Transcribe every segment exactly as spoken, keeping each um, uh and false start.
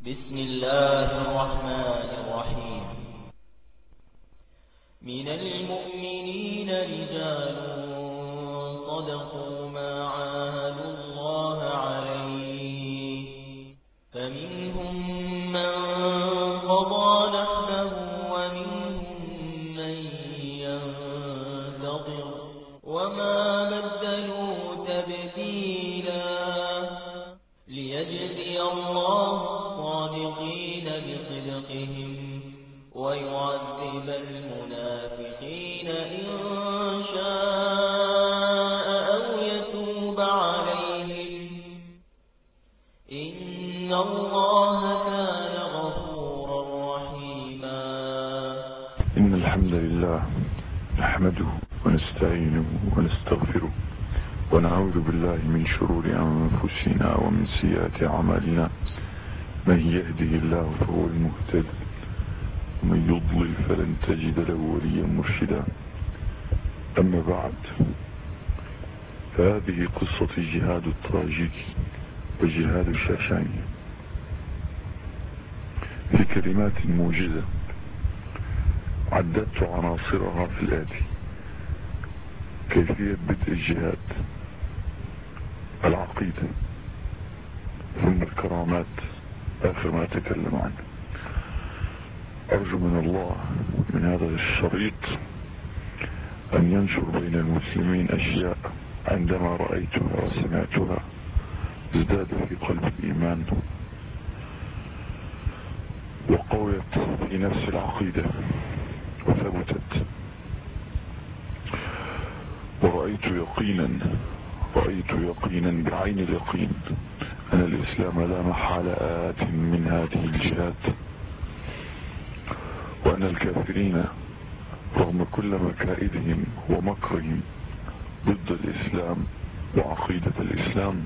بسم الله الرحمن الرحيم. من المؤمنين رجال صدقوا ما عاهدوا الله عليه، فمنهم من قضى نحبه ومنهم من ينتظر وما بدلوا تبديلا، ليجزي الله الصادقين بصدقهم ويعذب المنافقين إن شاء أو يتوب عليهم، إن الله كان غفورا رحيما. إن الحمد لله نحمده ونستعينه ونستغفره ونعوذ بالله من شرور أنفسنا ومن سيئات أعمالنا، من يهده الله فهو المهتد ومن يضلل فلن تجد له وليا مرشدا. أما بعد، فهذه قصة جهاد التراجيك وجهاد الشاشاني في كلمات موجزة عددت عناصرها في الآتي: كيفية بدء الجهاد، العقيدة، ثم الكرامات آخر ما أتكلم عنه. أرجو من الله من هذا الشريط أن ينشر بين المسلمين أشياء عندما رأيتها وسمعتها ازداد في قلب الإيمان وقويت في نفس العقيدة وثبتت، ورأيت يقينا رأيت يقينا بعين اليقين أن الإسلام لا محالة آت من هذه الجهات، وأن الكافرين رغم كل مكائدهم ومكرهم ضد الإسلام وعقيدة الإسلام،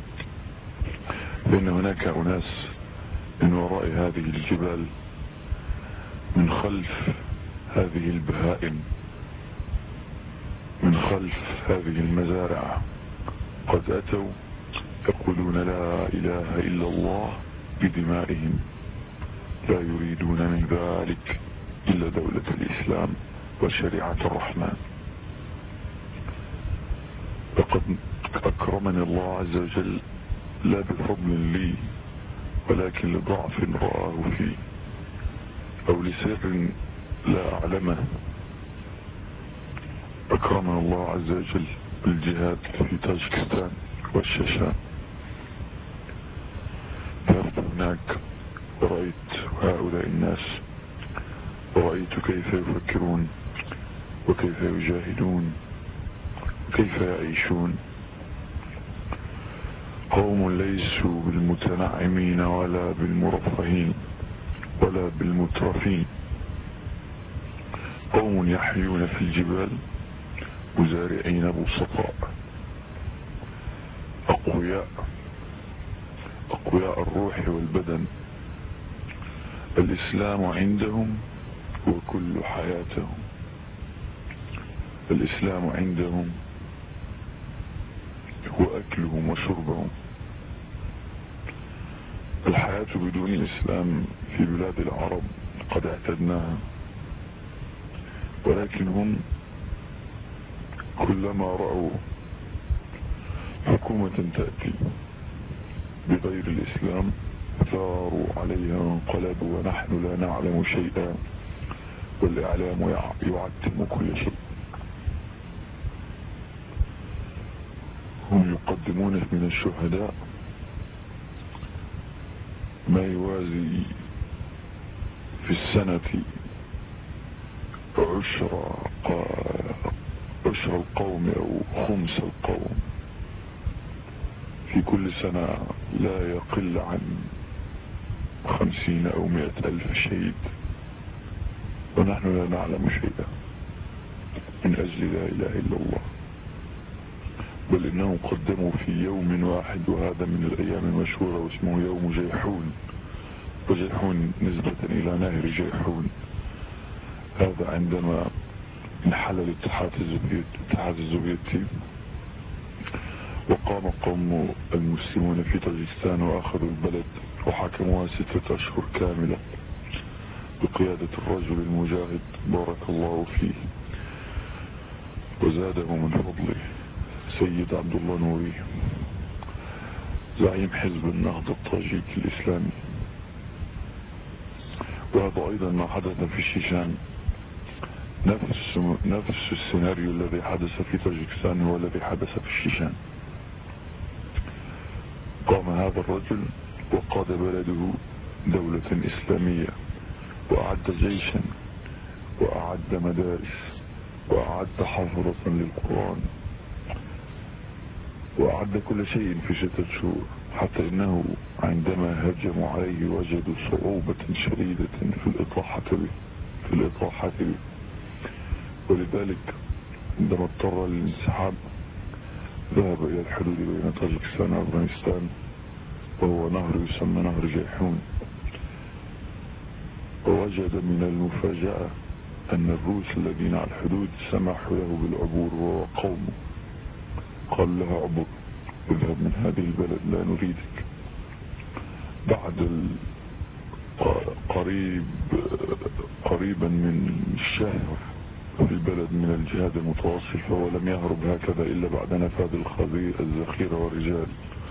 فإن هناك أناس من وراء هذه الجبال، من خلف هذه البهائم، من خلف هذه المزارع، قد أتوا يقولون لا إله إلا الله بدمائهم، لا يريدون من ذلك إلا دولة الإسلام وشريعة الرحمن. لقد أكرمني الله عز وجل لا بفضل لي ولكن لضعف رآه فيه أو لسر لا أعلمه. أكرمنا الله عز وجل بالجهاد في تاجكستان والشاشان. ذهبت هناك ورأيت هؤلاء الناس، ورأيت كيف يفكرون وكيف يجاهدون وكيف يعيشون. قوم ليسوا بالمتنعمين ولا بالمرفهين ولا بالمترفين، قوم يحيون في الجبال مزارعين بسطاء، أقوياء أقوياء الروح والبدن. الإسلام عندهم هو كل حياتهم، الإسلام عندهم هو أكلهم وشربهم. الحياة بدون الإسلام في بلاد العرب قد اعتدناها، ولكن هم كلما رأوا حكومة تأتي بغير الإسلام ثاروا عليها وانقلبوا، ونحن لا نعلم شيئا والإعلام يعتم كل شيء. هم يقدمون من الشهداء ما يوازي في السنة عشر عشر القوم أو خمس القوم، في كل سنة لا يقل عن خمسين أو مئة ألف شهيد، ونحن لا نعلم شيئا من أجل لا إله إلا الله. بل إنهم قدموا في يوم واحد، وهذا من الأيام المشهورة واسمه يوم جيحون، وجيحون نسبة إلى نهر جيحون. هذا عندما انحل الاتحاد السوفيتي وقام قوم المسلمون في طاجكستان وأخذوا البلد وحكموها ستة أشهر كاملة بقيادة الرجل المجاهد بارك الله فيه وزاده من فضله سيد عبد الله نوري زعيم حزب النهضة الطاجيكي الإسلامي. وهذا أيضا ما حدث في الشيشان، نفس نفس السيناريو الذي حدث في طاجيكستان هو الذي حدث في الشيشان. قام هذا الرجل وقاد بلده دولة إسلامية وأعد جيشا وأعد مدارس وأعد حفظة للقرآن وأعد كل شيء في ستة شهور، حتى إنه عندما هجموا عليه وجدوا صعوبة شديدة في الإطاحة به في الإطاحة به ولذلك عندما اضطر للانسحاب ذهب إلى الحدود بين طاجكستان وأفغانستان، وهو نهر يسمى نهر جيحون. ووجد من المفاجأة أن الروس الذين على الحدود سمحوا له بالعبور وهو قومه، قال له عبر، اذهب من هذه البلد لا نريدك. بعد قريب قريبا من الشهر في البلد من الجهاد المتواصل، فهو لم يهرب هكذا إلا بعد نفاذ الذخيرة والرجال.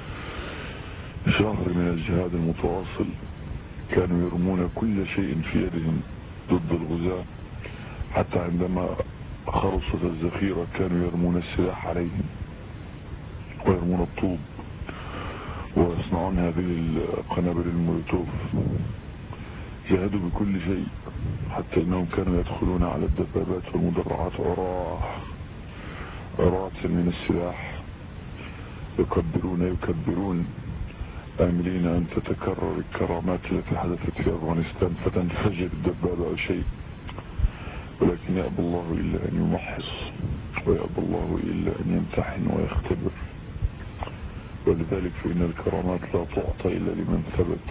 شهر من الجهاد المتواصل كانوا يرمون كل شيء في يدهم ضد الغزاة، حتى عندما خلصت الذخيرة كانوا يرمون السلاح عليهم ويرمون الطوب ويصنعون هذه القنابل المولوتوف. جاهدوا بكل شيء حتى انهم كانوا يدخلون على الدبابات والمدرعات عراة عراة من السلاح، يكبرون يكبرون آملين أن تتكرر الكرامات التي حدثت في أفغانستان فتنفجر الدبابة أو شيء، ولكن يأبى الله إلا أن يمحص ويأبى الله إلا أن يمتحن ويختبر. ولذلك فإن الكرامات لا تعطى إلا لمن ثبت،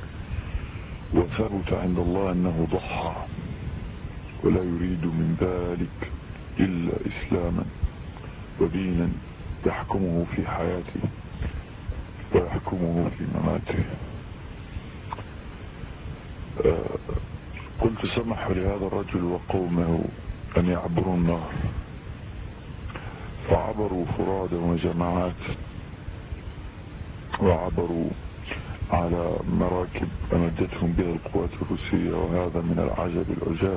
وثبت عند الله أنه ضحى ولا يريد من ذلك إلا إسلاما ودينا يحكمه في حياته ويحكمه في مماته. آه قلت سمح لهذا الرجل وقومه أن يعبروا النهر، فعبروا فرادى وجماعات، وعبروا على مراكب أمدتهم بها القوات الروسية، وهذا من العجب العجاب.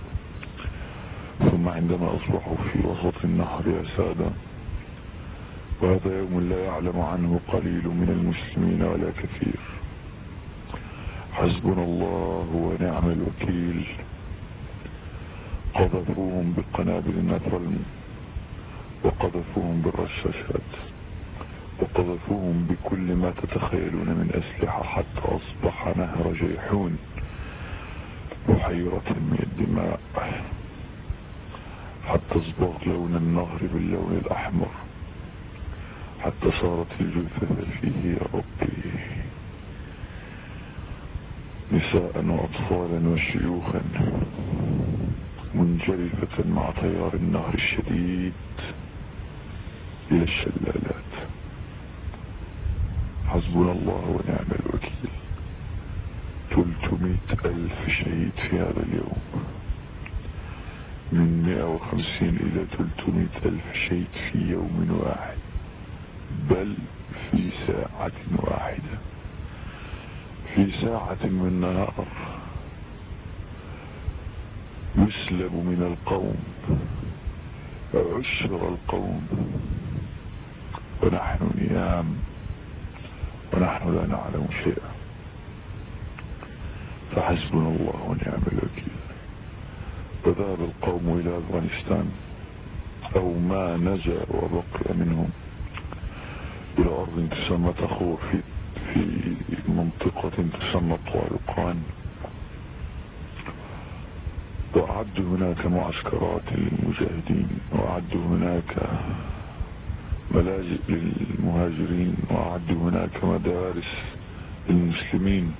ثم عندما أصبحوا في وسط النهر يا سادة، وهذا يوم لا يعلم عنه قليل من المسلمين ولا كثير، حسبنا الله ونعم الوكيل، قذفوهم بقنابل النترل وقذفوهم بالرشاشات وقذفوهم بكل ما تتخيلون من أسلحة، حتى أصبح نهر جيحون بحيرة من الدماء، حتى اصبغ لون النهر باللون الأحمر، حتى صارت الجثث فيه يا ربي نساء وأطفالا وشيوخا منجرفة مع تيار النهر الشديد إلى الشلالات. حسبنا الله ونعم الوكيل. ثلاثمائة ألف شهيد في هذا اليوم، من مئة وخمسين إلى ثلاثمائة ألف شهيد في يوم واحد، بل في ساعة واحدة، في ساعة من نهار يسلب من القوم عشر القوم ونحن نيام ونحن لا نعلم شيئا. فحسبنا الله ونعم الوكيل. وذهب القوم إلى أفغانستان، أو ما نجا وبقي منهم، إلى أرض تسمى تخور في في منطقة تسمى طوالقان، وأعدوا هناك معسكرات للمجاهدين، وأعدوا هناك ملاجئ للمهاجرين، وأعدوا هناك مدارس للمسلمين.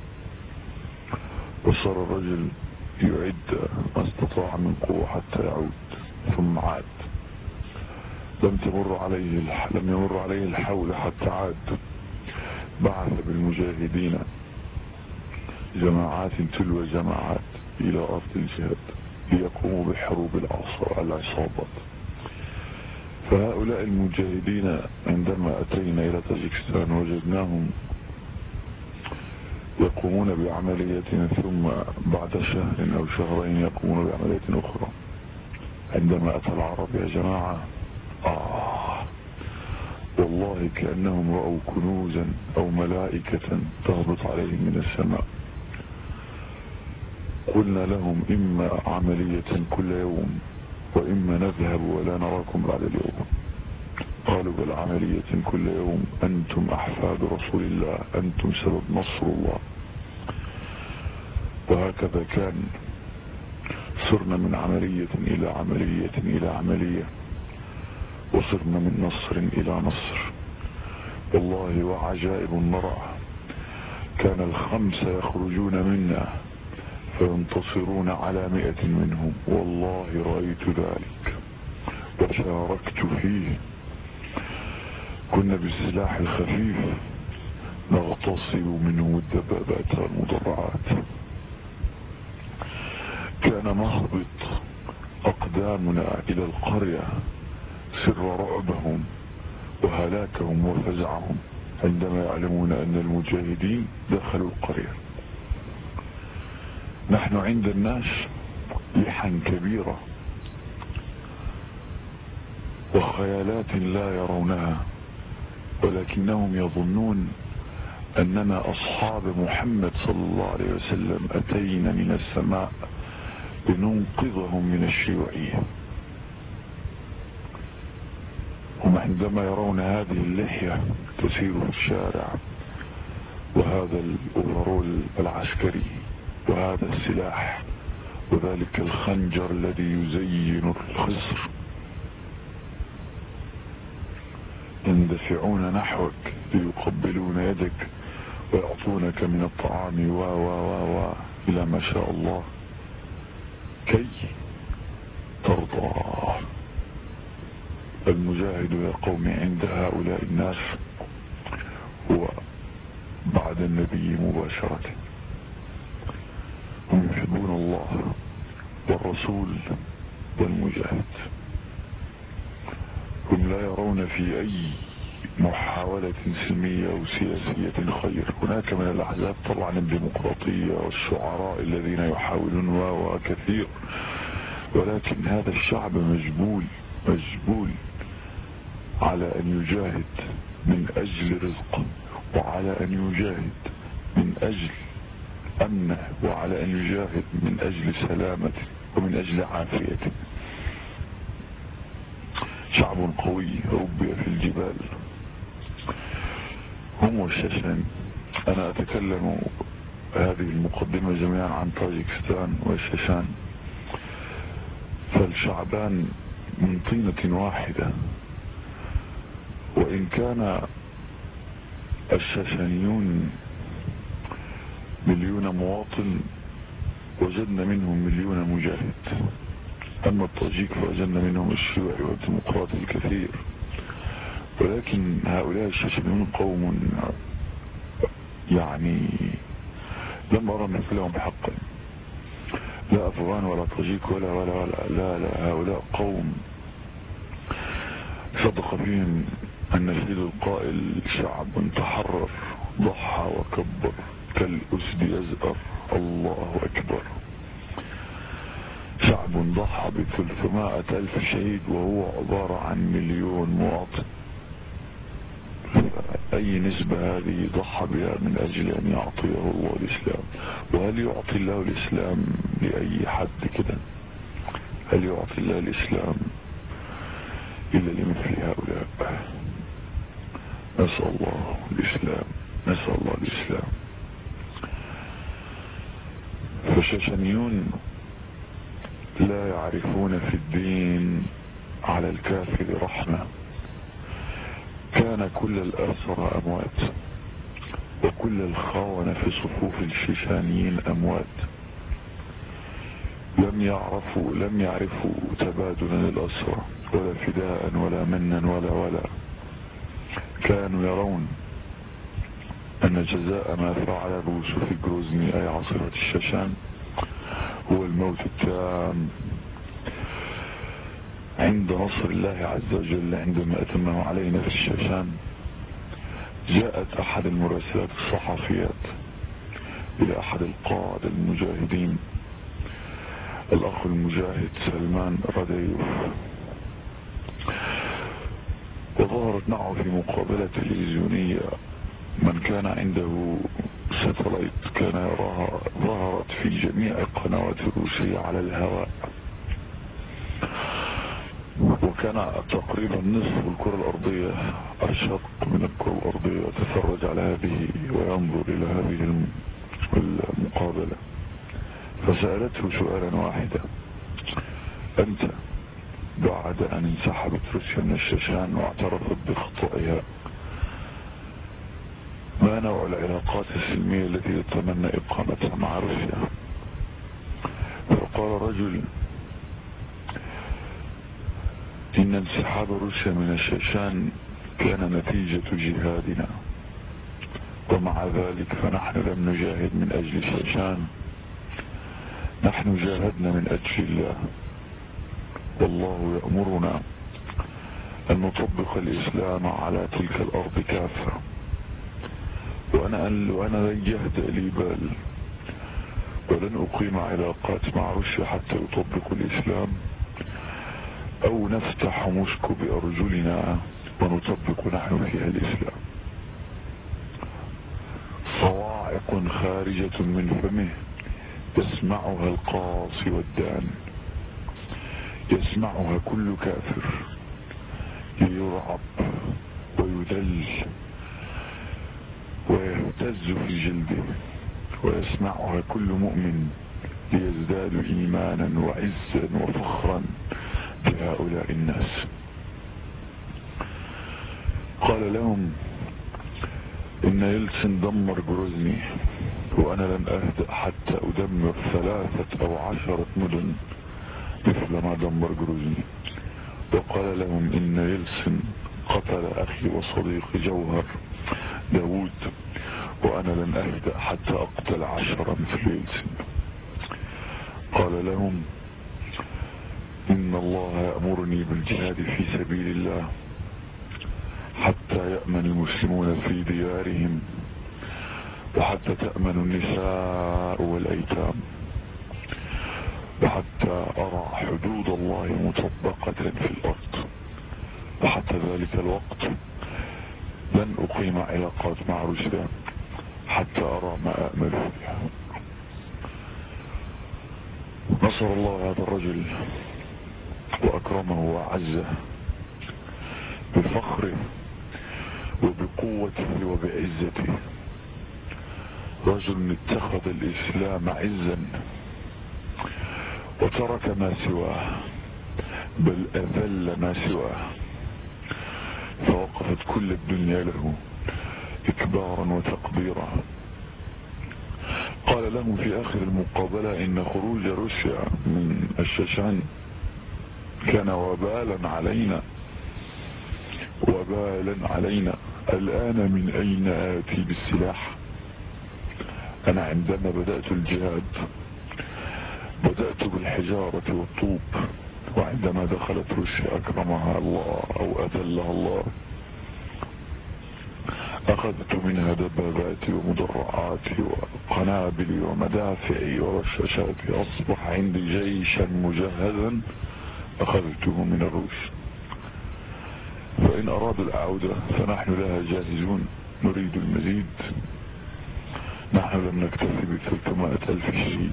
وصار الرجل يعد ما استطاع من قوة حتى يعود، ثم عاد. لم تمر عليه لم يمر عليه الحول حتى عاد. بعث بالمجاهدين جماعات تلو جماعات إلى أرض الجهاد ليقوموا بحروب العصابات. فهؤلاء المجاهدين عندما أتينا إلى طاجيكستان وجدناهم يقومون بعملية، ثم بعد شهر أو شهرين يقومون بعملية أخرى. عندما أتى العرب يا جماعة آه والله كأنهم رأوا كنوزا أو ملائكة تهبط عليهم من السماء. قلنا لهم إما عملية كل يوم وإما نذهب ولا نراكم بعد اليوم. قالوا بل عملية كل يوم، أنتم أحفاد رسول الله، أنتم سبب نصر الله. وهكذا كان، صرنا من عملية إلى عملية إلى عملية، وصرنا من نصر إلى نصر. والله وعجائب نرى، كان الخمسة يخرجون منا فينتصرون على مئة منهم. والله رأيت ذلك وشاركت فيه. كنا بالسلاح الخفيف نغتصب منهم الدبابات والمدرعات. كان نهبط أقدامنا إلى القرية سر رعبهم وهلاكهم وفزعهم عندما يعلمون أن المجاهدين دخلوا القرية. نحن عند الناس لحن كبيرة وخيالات لا يرونها، ولكنهم يظنون أننا أصحاب محمد صلى الله عليه وسلم أتينا من السماء لننقذهم من الشيوعية. هم عندما يرون هذه اللحية تسير في الشارع وهذا الأوفرول العسكري وهذا السلاح وذلك الخنجر الذي يزين الخصر، يندفعون نحوك ليقبلون يدك ويعطونك من الطعام و و و و إلى ما شاء الله كي ترضى. المجاهد يا قوم عند هؤلاء الناس هو بعد النبي مباشرة. هم يحبون الله والرسول والمجاهد. هم لا يرون في أي محاولة سلمية أو سياسية خير. هناك من الأحزاب طبعا الديمقراطية والشعراء الذين يحاولون وكثير، ولكن هذا الشعب مجبول مجبول على أن يجاهد من أجل رزقه، وعلى أن يجاهد من أجل أمنه، وعلى أن يجاهد من أجل سلامته ومن أجل عافيته. شعب قوي ربي في الجبال. هم والشاشان. أنا أتكلم هذه المقدمة جميعا عن طاجيكستان والشاشان، فالشعبان من طينة واحدة. وإن كان الشاشانيون مليون مواطن وجدنا منهم مليون مجاهد، أما الطاجيك فوجدنا منهم الشيوعي والديمقراطي الكثير. ولكن هؤلاء الشاشانيون قوم يعني لم أرى مثلهم حقا، لا أفغان ولا طاجيك ولا ولا ولا لا لا هؤلاء قوم صدق فيهم النشيد القائل: شعب تحرر ضحى وكبر كالأسد يزأر الله أكبر. شعب ضحى بثلاثمائة ألف شهيد وهو عبارة عن مليون مواطن. أي نسبة هذه ضحى بها من أجل أن يعطيه الله الإسلام؟ وهل يعطي الله الإسلام لأي حد كده؟ هل يعطي الله الإسلام إلا لمثل هؤلاء؟ نسأل الله الإسلام، نسأل الله الإسلام. فالشاشانيون لا يعرفون في الدين على الكافر رحمة. كان كل الأسرى أموات، وكل الخونة في صفوف الشيشانيين أموات. لم يعرفوا لم يعرفوا تبادلا الأسرى ولا فداء ولا منا ولا ولا. كانوا يرون أن جزاء ما فعل الروس في جروزني أي عاصمة الشاشان هو الموت التام عند نصر الله عز وجل. عندما أتمه علينا في الشاشان جاءت أحد المراسلات الصحفيات إلى أحد القادة المجاهدين الأخ المجاهد سلمان راديوف، وظهرت معه في مقابلة تلفزيونية من كان عنده ساتلايت كان يراها، ظهرت في جميع القنوات الروسية على الهواء، وكان تقريبا نصف الكرة الأرضية الشرق من الكرة الأرضية يتفرج على هذه وينظر إلى هذه المقابلة. فسألته سؤالا واحدا: أنت بعد أن انسحبت روسيا من الشاشان واعترفت بخطئها ما نوع العلاقات السلمية التي تتمنى إقامتها مع روسيا؟ فقال رجل: إن انسحاب روسيا من الشاشان كان نتيجة جهادنا، ومع ذلك فنحن لم نجاهد من أجل الشاشان، نحن جاهدنا من أجل الله، والله يأمرنا أن نطبق الإسلام على تلك الأرض كافة، وأنا وأنا لن يهدأ لي بال ولن أقيم علاقات مع روسيا حتى يطبقوا الإسلام أو نفتح موسكو بأرجلنا ونطبق نحن فيها الإسلام. صواعق خارجة من فمه يسمعها القاصي والدان، يسمعها كل كافر يرعب ويذل ويهتز في جلده، ويسمعها كل مؤمن ليزداد إيمانا وعزا وفخرا بهؤلاء الناس. قال لهم: إن يلتسن دمر جروزني، وأنا لن أهدأ حتى أدمر ثلاثة أو عشرة مدن مثل ما دمر جروزني. وقال لهم: إن يلتسن قتل أخي وصديقي جوهر داود، وأنا لن أهدأ حتى أقتل عشرا في يلتسن. قال لهم: إن الله يأمرني بالجهاد في سبيل الله حتى يأمن المسلمون في ديارهم، وحتى تأمن النساء والأيتام، وحتى أرى حدود الله مطبقة في الأرض، وحتى ذلك الوقت لن أقيم علاقات مع روسيا حتى أرى ما أأمل فيها. نصر الله هذا الرجل وأكرمه وأعزه بفخره وبقوته وبعزته. رجل اتخذ الإسلام عزا وترك ما سواه، بل أذل ما سواه، فوقفت كل الدنيا له إكبارا وتقديرا. قال لهم في آخر المقابلة: إن خروج روسيا من الشاشان كان وبالا علينا، وبالا علينا. الآن من أين آتي بالسلاح؟ أنا عندما بدأت الجهاد بدأت بالحجارة والطوب، وعندما دخلت روسيا أكرمها الله أو أذلها الله أخذت منها دباباتي ومدرعاتي وقنابلي ومدافعي ورشاشاتي، أصبح عندي جيشا مجهزا أخذته من الروس، فإن أرادوا العودة فنحن لها جاهزون، نريد المزيد. نحن لن نكتفي بثلاثمائة ألف شهيد،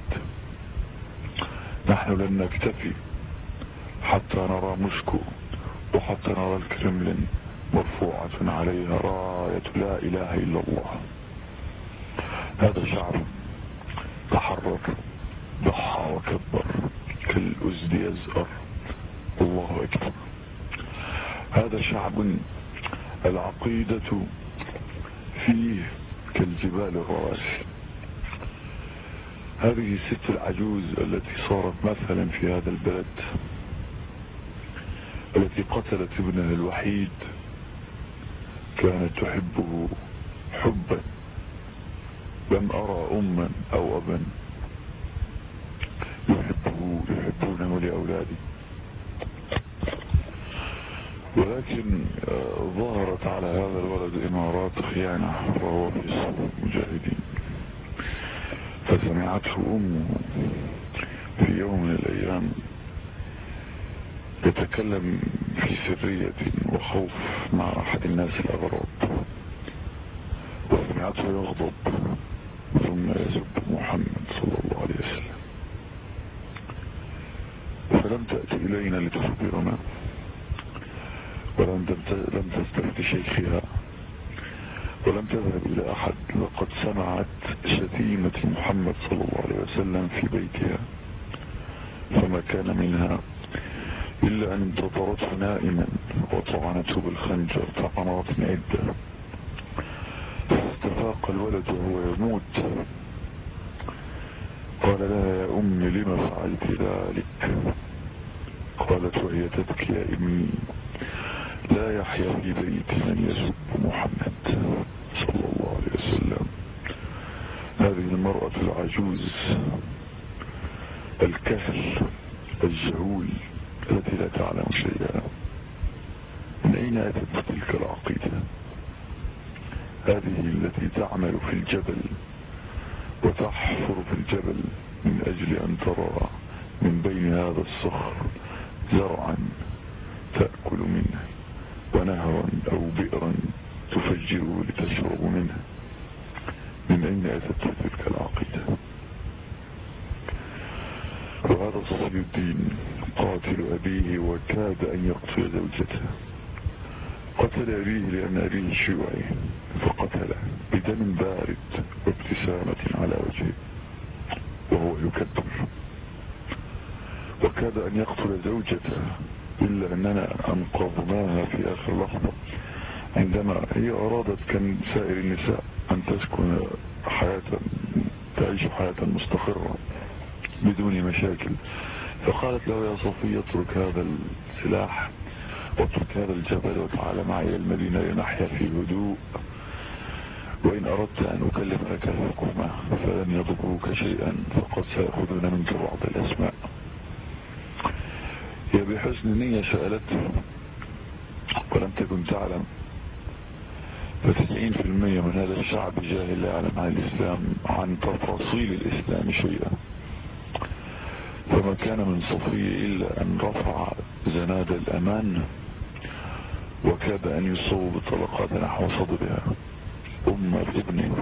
نحن لن نكتفي حتى نرى موسكو وحتى نرى الكرملين مرفوعة عليها راية لا إله إلا الله. هذا شعب تحرر، ضحى وكبر كالأسد يزأر، الله أكبر. هذا شعب العقيدة فيه كالجبال الرواسي. هذه الست العجوز التي صارت مثلا في هذا البلد، التي قتلت ابنها الوحيد، كانت تحبه حبا لم أرى أما أو أبا يحبه يحبونه لأولادي، ولكن ظهرت على هذا الولد إمارات خيانة وهو في صف المجاهدين، فسمعته أمه في يوم من الأيام يتكلم في سرية وخوف مع أحد الناس الأغراب، وسمعته يغضب ثم يسب محمد صلى الله عليه وسلم، فلم تأتي إلينا لتخبرنا ولم لم تستفت شيخها ولم تذهب إلى أحد، لقد سمعت شتيمة محمد صلى الله عليه وسلم في بيتها، فما كان منها إلا أن انتظرته نائما وطعنته بالخنجر طعنات عدة، فاستفاق الولد وهو يموت، قال لها يا أمي لما فعلت ذلك؟ قالت وهي تبكي يا ابني لا يحيا في بيت من يسب محمد صلى الله عليه وسلم. هذه المرأة العجوز الكهل الجهول التي لا تعلم شيئا، من أين أتت تلك العقيدة؟ هذه التي تعمل في الجبل وتحفر في الجبل من أجل أن ترى من بين هذا الصخر زرعا تأكل منه ونهرا أو بئرا تفجره لتشرب منه، من أين أتت تلك العقيدة؟ وهذا صفي الدين قاتل أبيه وكاد أن يقتل زوجته، قتل أبيه لأن أبيه شيوعي فقتله بدم بارد وابتسامة على وجهه وهو يكبر، وكاد أن يقتل زوجته إلا أننا أنقذناها في آخر لحظة عندما هي أرادت كان سائر النساء أن تسكن حياة تعيش حياة مستقرة بدون مشاكل، فقالت له يا صفية اترك هذا السلاح واترك هذا الجبل وتعالى معي المدينة لنحيا في هدوء، وإن أردت أن أكلف لك الحكومة فلن يضروك شيئا فقد سيأخذون منك بعض الأسماء. هي بحسن نية سألته ولم تكن تعلم، فتسعين في المية من هذا الشعب جاهل لا يعلم عن الإسلام عن تفاصيل الإسلام شيئا، فما كان من صفي إلا أن رفع زناد الأمان وكاد أن يصوب طلقات نحو صدرها أم ابنه،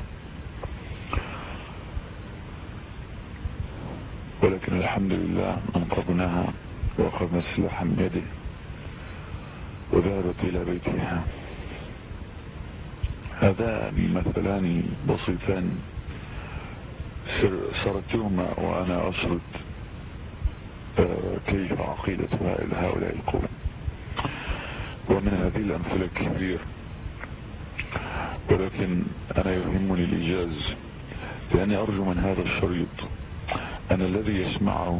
ولكن الحمد لله أنقذناها وأخذنا السلاح من يده وذهبت إلى بيتها. هذان مثلان بسيطان سردتهما وأنا أشرد كيف عقيدة هؤلاء القوم، ومن هذه الأمثلة كثير، ولكن أنا يهمني الإيجاز، لأني أرجو من هذا الشريط أن الذي يسمعه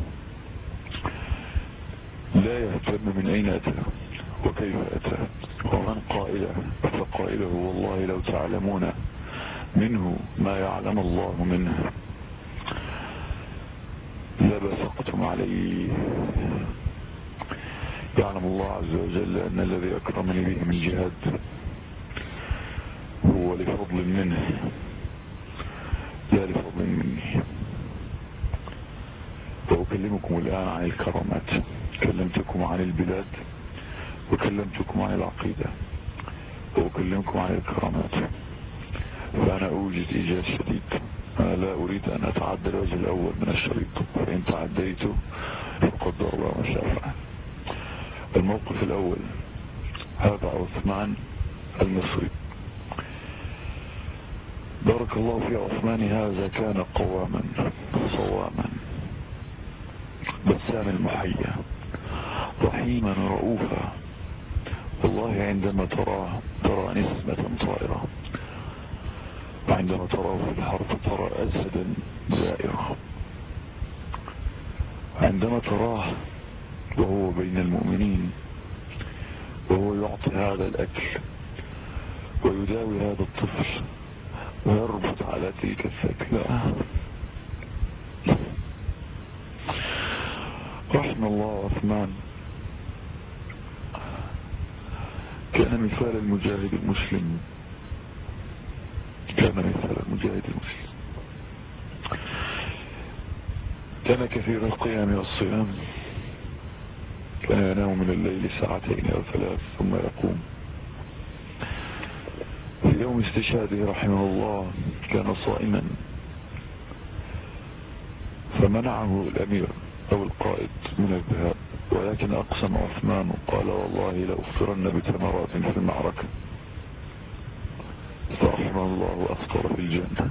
لا يهتم من أين أتى وكيف أتى ومن قائله، فقائله والله لو تعلمون منه ما يعلم الله منه لبسقتم عليه. يعلم الله عز وجل أن الذي أكرمني به من جهاد هو لفضل منه لا لفضل مني. وأكلمكم الآن عن الكرامات، كلمتكم عن البلاد وكلمتكم عن العقيدة وأكلمكم عن الكرامات، فأنا أوجد إيجاز شديد، أنا لا أريد أن أتعدى الوجه الأول من الشريط، فإن تعديت فقدر الله ما شاء فعل. الموقف الأول هذا عثمان المصري، بارك الله في عثمان، هذا كان قواما صواما بسام المحيا رحيما رؤوفا، والله عندما تراه ترى نسمة طائرة، وعندما تراه في الحرب ترى أسدا زائرا، عندما تراه وهو بين المؤمنين وهو يعطي هذا الأكل ويداوي هذا الطفل ويربط على تلك الثكلى. رحم الله عثمان، كان مثال المجاهد المسلم، كان مثال المجاهد المسلم، كان كثير القيام والصيام، كان ينام من الليل ساعتين أو ثلاث ثم يقوم. في يوم استشهاده رحمه الله كان صائما، فمنعه الأمير أو القائد من الذهاب، ولكن أقسم عثمان وقال والله لأفطرن بتمرات في المعركة، فرحمه الله وأفطر في الجنة.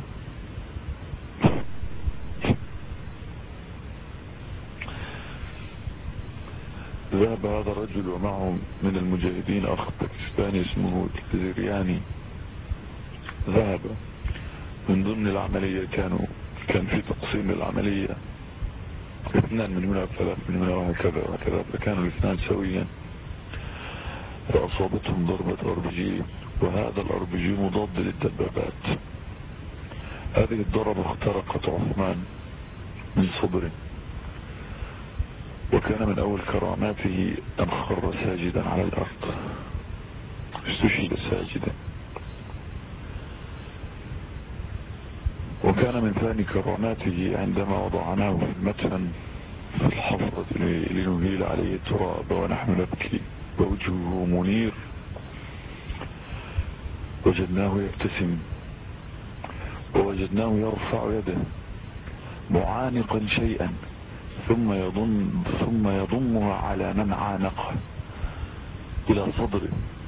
ذهب هذا الرجل ومعه من المجاهدين أخ باكستاني اسمه زرياني، ذهب من ضمن العملية، كانوا كان في تقسيم العملية اثنان من هنا وثلاث من هنا وهكذا وهكذا، فكانوا الاثنان سويا، فأصابتهم ضربة أر بي جي، وهذا الأر بي جي مضاد للدبابات. هذه الضربة اخترقت عثمان من صدره، وكان من أول كراماته أن خر ساجدا على الأرض، استشهد ساجدا. وكان من ثاني كراماته عندما وضعناه في المدفن في الحفرة لنهيل عليه التراب ونحن نبكي ووجهه منير، وجدناه يبتسم، ووجدناه يرفع يده معانقا شيئا ثم يضم ثم يضمها على من عانقه إلى صدره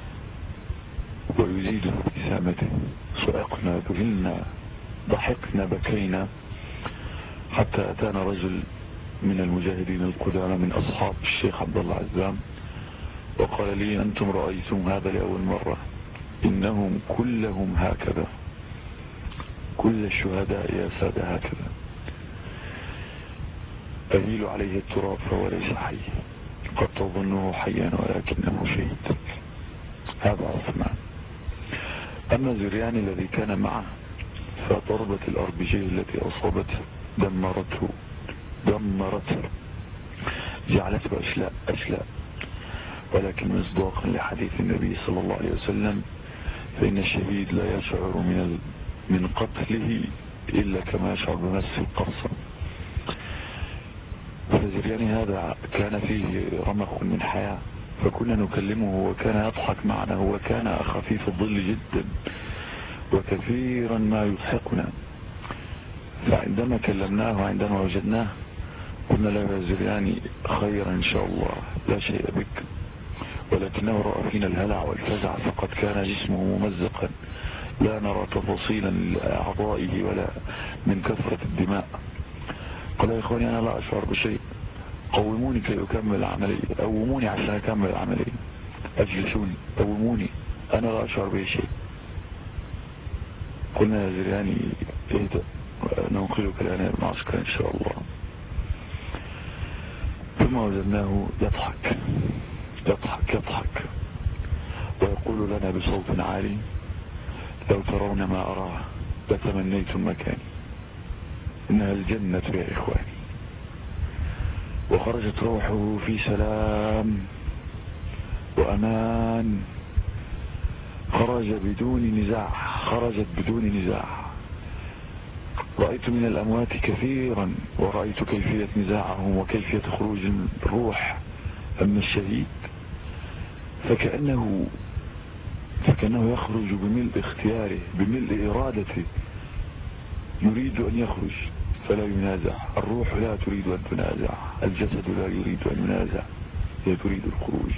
ويزيد ابتسامته. صعقنا، ذهلنا، ضحكنا، بكينا، حتى أتانا رجل من المجاهدين القدامى من أصحاب الشيخ عبد الله عزام وقال لي أنتم رأيتم هذا لأول مرة، إنهم كلهم هكذا، كل الشهداء يا سادة هكذا، أهيل عليه التراب فهو ليس حي، قد تظنه حيا ولكنه شهيد. هذا عثمان. أما زرياني الذي كان معه، فضربة الأر بي جي التي أصابته دمرته دمرته جعلته أشلاء أشلاء، ولكن مصداقا لحديث النبي صلى الله عليه وسلم فإن الشهيد لا يشعر من من قتله إلا كما يشعر بمس القرصة. فزرياني هذا كان فيه رمق من حياة، فكنا نكلمه وكان يضحك معنا، وكان خفيف الظل جدا وكثيرا ما يضحكنا. فعندما كلمناه وعندما وجدناه قلنا له يا زرياني خيرا إن شاء الله، لا شيء بك، ولكنه رأى فينا الهلع والفزع، فقد كان جسمه ممزقا، لا نرى تفاصيلا لأعضائه ولا من كثرة الدماء. قال يا إخواني أنا لا أشعر بشيء، قوموني كي أكمل العملية، قوموني عشان أكمل العملية، أجلسوني، قوموني، أنا لا أشعر بشيء. قلنا يا زرياني اهدأ، ننقلك الآن المعسكر إن شاء الله. ثم وجدناه يضحك يضحك يضحك ويقول لنا بصوت عالي لو ترون ما أراه لتمنيتم مكاني، إنها الجنة يا إخواني. وخرجت روحه في سلام وأمان، خرج بدون نزاع، خرجت بدون نزاع. رأيت من الأموات كثيرا ورأيت كيفية نزاعهم وكيفية خروج الروح، أما الشهيد فكأنه فكأنه يخرج بملء اختياره، بملء إرادته، يريد أن يخرج فلا ينازع. الروح لا تريد أن تنازع، الجسد لا يريد أن ينازع، هي تريد الخروج.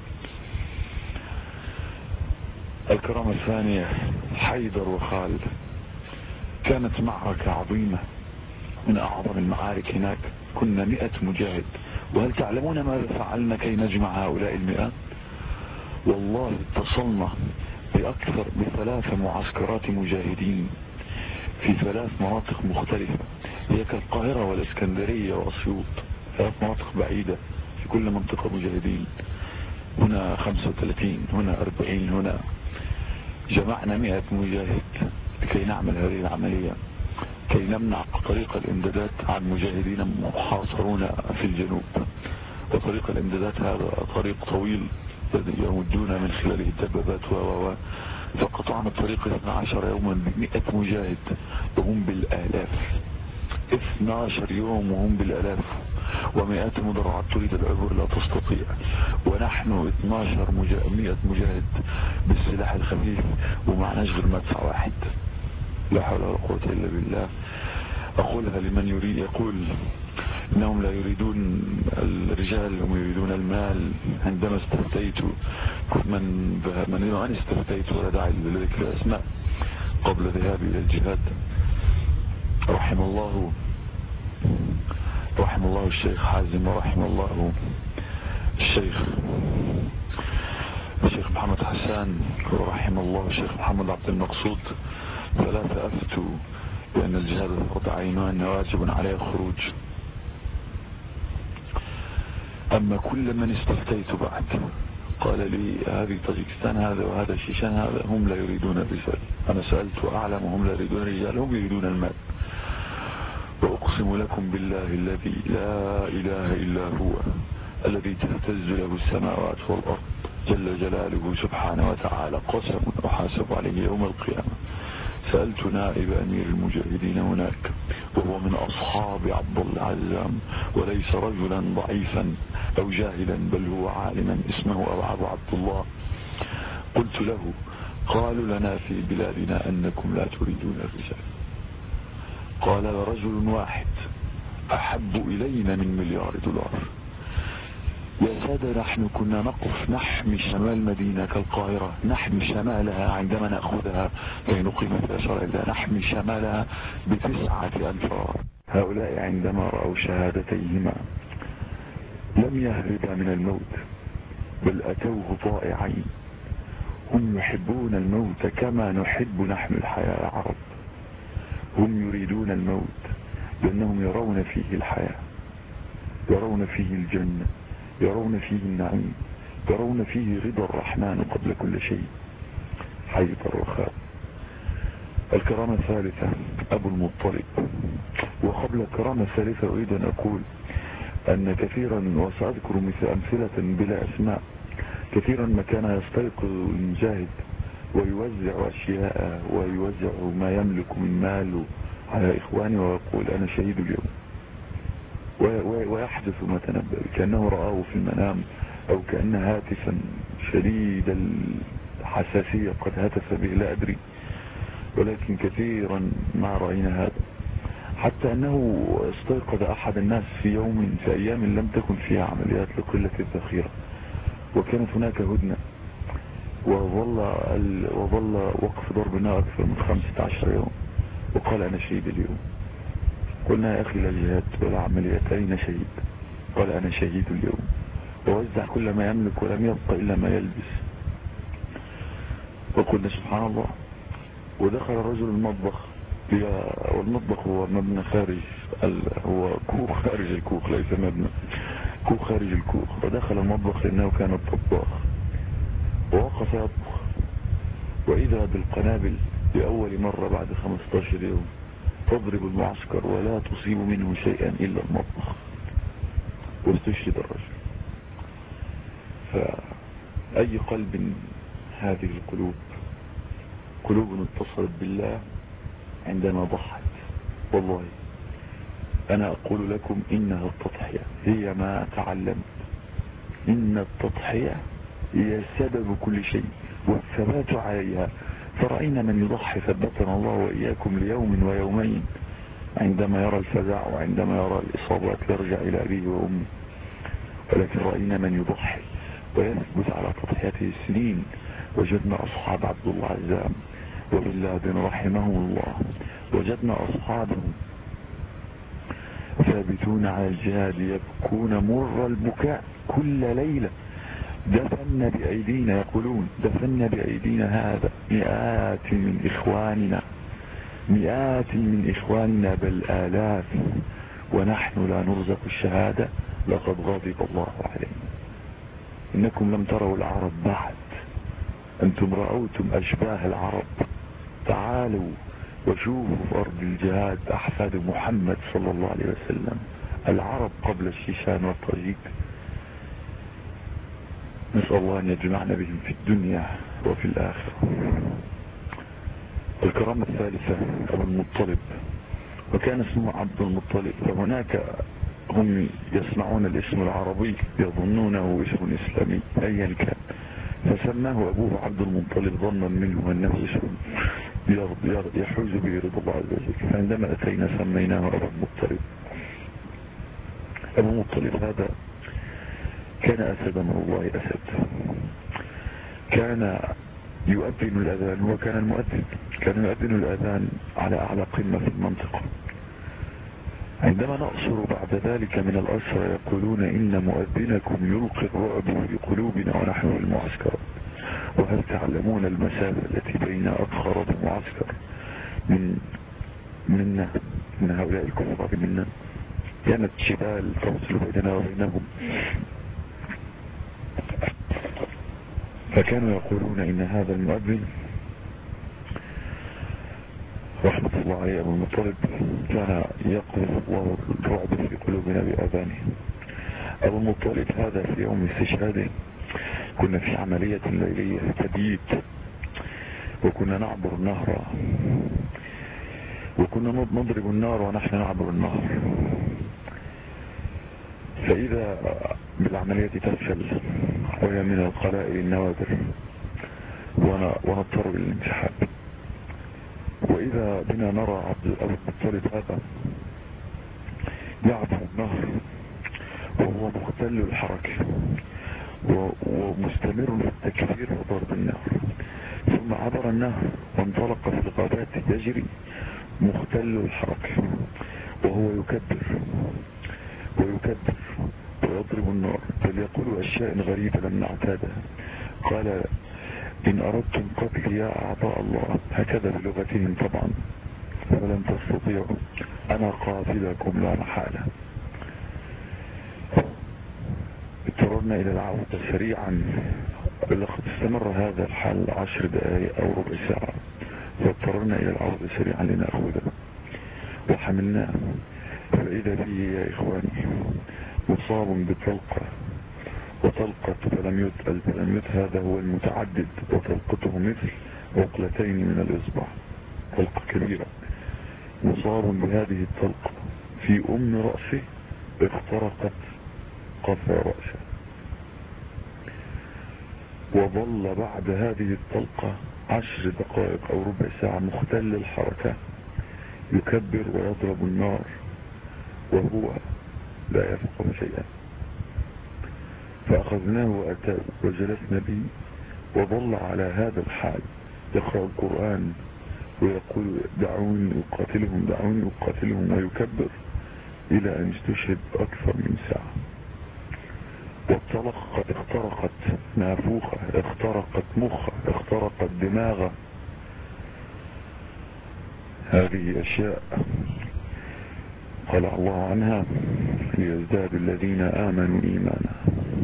الكرامة الثانية حيدر وخالد، كانت معركة عظيمة من أعظم المعارك هناك، كنا مئة مجاهد. وهل تعلمون ماذا فعلنا كي نجمع هؤلاء المئات؟ والله اتصلنا بأكثر بثلاث معسكرات مجاهدين في ثلاث مناطق مختلفة، هي كالقاهرة والإسكندرية وأسيوط، ثلاث مناطق بعيدة، في كل منطقة مجاهدين، هنا خمسة وثلاثين، هنا أربعين، هنا جمعنا مئة مجاهد لكي نعمل هذه العملية، كي نمنع طريق الامدادات عن مجاهدين محاصرون في الجنوب. وطريق الامدادات هذا طريق طويل يمدون من خلاله الدبابات و فقطعنا الطريق اثني عشر يوما بمئة مجاهد وهم بالآلاف، اثني عشر يوم وهم بالآلاف، ومئات مدرعات تريد العبور لا تستطيع، ونحن اثني عشر مئة مجاهد بالسلاح الخفيف ومعناش غير مدفع واحد. لا حول ولا قوة إلا بالله. أقولها لمن يريد يقول إنهم لا يريدون الرجال، هم يريدون المال. عندما استفتيت من من أنا استفتيت ولا داعي لذكر الأسماء قبل ذهابي إلى الجهاد، رحم الله رحم الله الشيخ حازم، ورحم الله الشيخ الشيخ محمد حسان، ورحم الله الشيخ محمد عبد المقصود، ثلاثة أفتوا بأن الجهاد فرض عين وأنه واجب عليه الخروج. أما كل من استفتيت بعد قال لي هذه طاجكستان هذا وهذا الشيشان هذا هم لا يريدون الرجال. أنا سألت وأعلم هم لا يريدون الرجال، هم يريدون المال. وأقسم لكم بالله الذي لا إله إلا هو الذي تهتز له السماوات والأرض جل جلاله سبحانه وتعالى، قسم أحاسب عليه يوم القيامة. سألت نائب أمير المجاهدين هناك وهو من أصحاب عبد الله عزام، وليس رجلا ضعيفا أو جاهلا، بل هو عالما اسمه أبو عبد الله. قلت له قالوا لنا في بلادنا أنكم لا تريدون الرجال. قال رجل واحد أحب إلينا من مليار دولار. يا سادة، نحن كنا نقف نحمي شمال مدينة كالقاهرة، نحمي شمالها عندما نأخذها كي نقيم فيها شرع الله، نحمي شمالها بتسعة أنفار. هؤلاء عندما رأوا شهادتيهما لم يهربا من الموت، بل أتوه طائعين. هم يحبون الموت كما نحب نحن الحياة يا عرب. هم يريدون الموت لأنهم يرون فيه الحياة، يرون فيه الجنة، يرون فيه النعيم، يرون فيه رضا الرحمن قبل كل شيء، حيث الرخاء. الكرامة الثالثة أبو المطلب. وقبل الكرامة الثالثة أريد أن أقول أن كثيرا، وسأذكر مثل أمثلة بلا أسماء، كثيرا ما كان يستيقظ المجاهد ويوزع أشياء ويوزع ما يملك من مال على إخوانه ويقول أنا شهيد اليوم، ويحدث ما تنبأ كأنه رآه في المنام، أو كأن هاتفا شديد الحساسية قد هتف به، لا أدري، ولكن كثيرا ما رأينا هذا. حتى أنه استيقظ أحد الناس في يوم في أيام لم تكن فيها عمليات لقلة الذخيرة، وكانت هناك هدنة، وظل, وظل وقف ضرب النار أكثر من خمسة عشر يوم، وقال أنا شهيد اليوم. قلنا يا أخي لا جهاد ولا عمليات، أين شهيد؟ قال أنا شهيد اليوم، ووزع كل ما يملك ولم يبقى إلا ما يلبس. وقلنا سبحان الله. ودخل الرجل المطبخ، والمطبخ هو مبنى خارج، هو كوخ خارج الكوخ، ليس مبنى، كوخ خارج الكوخ. ودخل المطبخ لأنه كان الطباخ، ووقف يطبخ، وإذا بالقنابل لأول مرة بعد خمسة عشر يوم تضرب المعسكر ولا تصيب منه شيئا إلا المطبخ، واستشهد الرجل. فأي قلب هذه القلوب؟ قلوب اتصلت بالله عندما ضحت. والله أنا أقول لكم إنها التضحية هي ما تعلمت، إن التضحية هي سبب كل شيء والثبات عليها. فرأينا من يضحي ثبتنا الله وإياكم ليوم ويومين، عندما يرى الفزع وعندما يرى الإصابات يرجع إلى أبيه وأمه. ولكن رأينا من يضحي ويثبت على تضحيته السنين. وجدنا أصحاب عبد الله عزام وبن لادن رحمهم الله، وجدنا أصحابهم ثابتون على الجهاد يبكون مر البكاء كل ليلة. دفن بأيدينا، يقولون دفن بأيدينا هذا مئات من إخواننا، مئات من إخواننا بل آلاف، ونحن لا نرزق الشهادة. لقد غضب الله علينا. إنكم لم تروا العرب بعد، أنتم رأوتم أشباه العرب. تعالوا وشوفوا في أرض الجهاد أحفاد محمد صلى الله عليه وسلم، العرب قبل الشيشان والطاجيك، نسأل الله أن يجمعنا بهم في الدنيا وفي الآخرة. الكرامة الثالثة أبو المطلب، وكان اسمه عبد المطلب، فهناك هم يسمعون الاسم العربي يظنونه اسم إسلامي أيا كان، فسماه أبوه عبد المطلب ظنا منه أنه اسم يحوز به رضا الله عز وجل، فعندما أتينا سميناه أبو المطلب. أبو المطلب هذا كان أسدا من الله، أسد، كان يؤذن الأذان، هو كان المؤذن، كان يؤذن الأذان على أعلى قمة في المنطقة. عندما نأصر بعد ذلك من الأسرى يقولون إن مؤذنكم يلقي الرعب في قلوبنا ونحن في المعسكر، وهل تعلمون المسافة التي بين أضخرة المعسكر من منا من هؤلاء الكفار منا؟ كانت جبال تفصل بيننا وبينهم. فكانوا يقولون إن هذا المؤذن رحمة الله عليه أبو المطلب كان يقذف الله الرعب في قلوبنا بأذانه. أبو المطلب هذا في يوم استشهاده كنا في عملية ليلية تبييت، وكنا نعبر النهر، وكنا نضرب النار ونحن نعبر النهر، فإذا بالعملية تفشل وهي من القلائل النوادر ونضطر إلى الانسحاب، وإذا بنا نرى عبد أبو المطلب هذا يعبر النهر وهو مختل الحركة ومستمر في التكبير وضرب النهر، ثم عبر النهر وانطلق في الغابات يجري مختل الحركة وهو يكبر ويكبر ويضرب النار، بل يقول أشياء غريبة لم نعتادها. قال إن أردتم قتلي يا أعطاء الله، هكذا بلغتهم طبعا، فلن تستطيعوا، أنا قاتلكم لا محالة. اضطررنا إلى العودة سريعا، لقد استمر هذا الحال عشر دقائق أو ربع ساعة، فاضطررنا إلى العودة سريعا لنأخذه وحملناه، فإذا به يا إخواني مصاب بطلقة، وطلقة فلم يتقل فلم يت هذا هو المتعدد، وطلقته مثل عقلتين من الإصبع، طلقة كبيرة، مصاب بهذه الطلقة في أم رأسه اخترقت قفا رأسه، وظل بعد هذه الطلقة عشر دقائق أو ربع ساعة مختل الحركة يكبر ويضرب النار وهو لا يفقه شيئا. فأخذناه وأتاه وجلسنا به، وظل على هذا الحال يقرأ القرآن ويقول دعوني أقاتلهم دعوني أقاتلهم ويكبر إلى أن استشهد أكثر من ساعة. والطلق قد اخترقت نافوخه، اخترقت مخه، اخترقت دماغه. هذه أشياء قال الله عنها ليزداد الذين آمنوا إيمانا.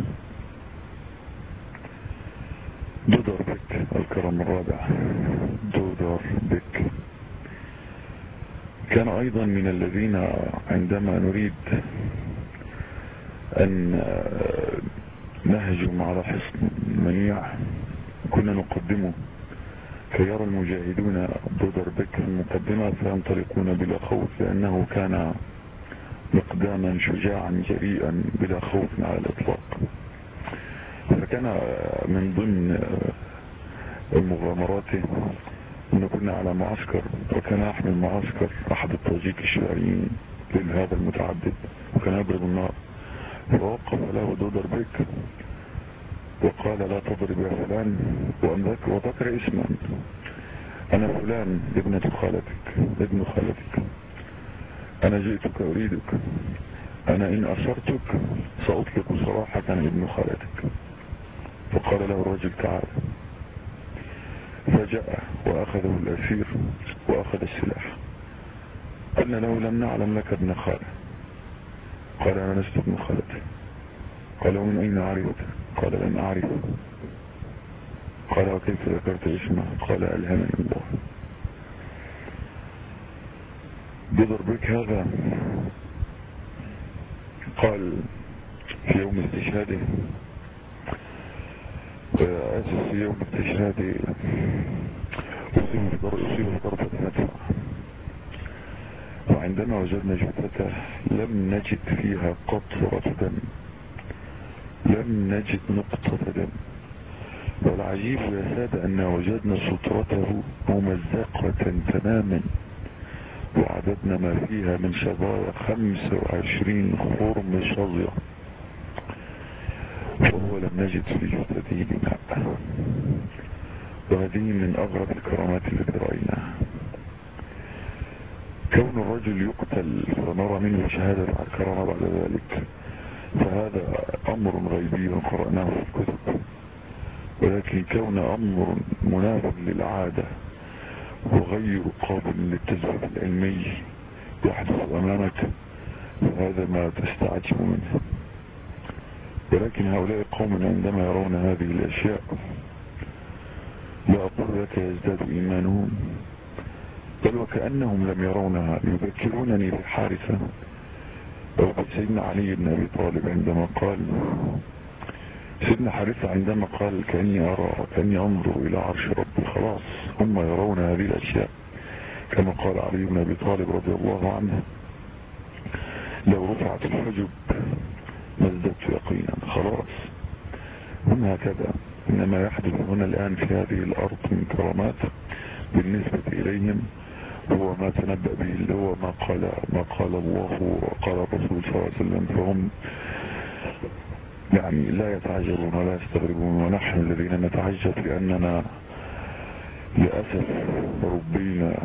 دودر بك الكرم الرابع، دودر بك كان أيضا من الذين عندما نريد أن نهجم على حصن منيع كنا نقدمه كي يرى المجاهدون دودر بك في المقدمة فينطلقون بلا خوف، لأنه كان مقداما شجاعا جريئا بلا خوف على الإطلاق. فكان من ضمن مغامراته أن كنا على معسكر، وكان يحمل معسكر أحد الطاجيك الشيوعيين لهذا المتعدد، وكان يضرب النار، فوقف له دودر بك وقال لا تضرب يا فلان، وذكر اسما، أنا فلان ابنة خالتك ابن خالتك، أنا جئتك أريدك، أنا إن أسرتك سأطلق سراحك عن ابن خالتك. فقال له الرجل تعال، فجاء وأخذه الأسير وأخذ السلاح. قلنا له لم نعلم لك ابن خالة. قال أنا لست ابن خالتي. قال ومن أين عرفت؟ قال لم أعرف. قال وكيف ذكرت اسمه؟ قال ألهمني الله. بيتر بيك هذا قال في يوم استشهاده، آسف، في يوم استشهاده أصيب بضربة مدفع، وعندما وجدنا جثته لم نجد فيها قطرة دم، لم نجد نقطة دم. والعجيب يا سادة أن وجدنا سترته ممزقة تماما، وعددنا ما فيها من شظايا خمسة وعشرين خرم شظية، وهو لم نجد في جثته دماء. وهذه من أغرب الكرامات التي رأيناها. كون الرجل يقتل ونرى منه شهادة على الكرامة بعد ذلك، فهذا أمر غيبي قرأناه في الكتب، ولكن كون أمر منافذ للعادة وغير قابل للتثبيت العلمي يحدث أمامك، فهذا ما تستعجب منه. ولكن هؤلاء قوم عندما يرون هذه الأشياء لا أقول لك يزداد إيمانهم، بل وكأنهم لم يرونها. يذكرونني بحارثة أو سيدنا علي بن أبي طالب عندما قال، سيدنا حارثة عندما قال كأني أرى كأني أنظر إلى عرش ربي، خلاص هم يرون هذه الأشياء كما قال علي بن أبي طالب رضي الله عنه، لو رفعت الحجب ما ازددت يقينا. خلاص هم هكذا. إنما يحدث هنا الآن في هذه الأرض من كرامات بالنسبة إليهم هو ما تنبأ به، اللي هو ما قال ما قال الله وقال الرسول صلى الله عليه وسلم، فهم يعني لا يتعجبون ولا يستغربون. ونحن الذين نتعجب لأننا للأسف ربينا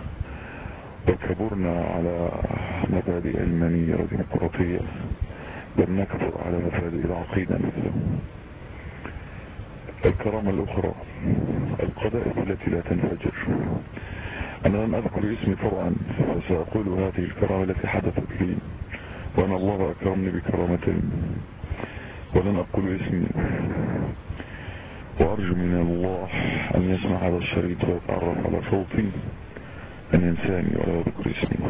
وكبرنا على مبادئ علمانية وديمقراطية، لم نكبر على مبادئ العقيدة مثلهم. الكرامة الأخرى القذائف التي لا تنفجر. أنا لم أذكر اسمي طبعا، فسأقول هذه الكرامة التي حدثت لي وأنا الله أكرمني بكرامة، ولن أقول اسمي، وأرجو من الله أن يسمع هذا الشريط ويتعرف على صوتي أن ينساني ولا يذكر اسمي.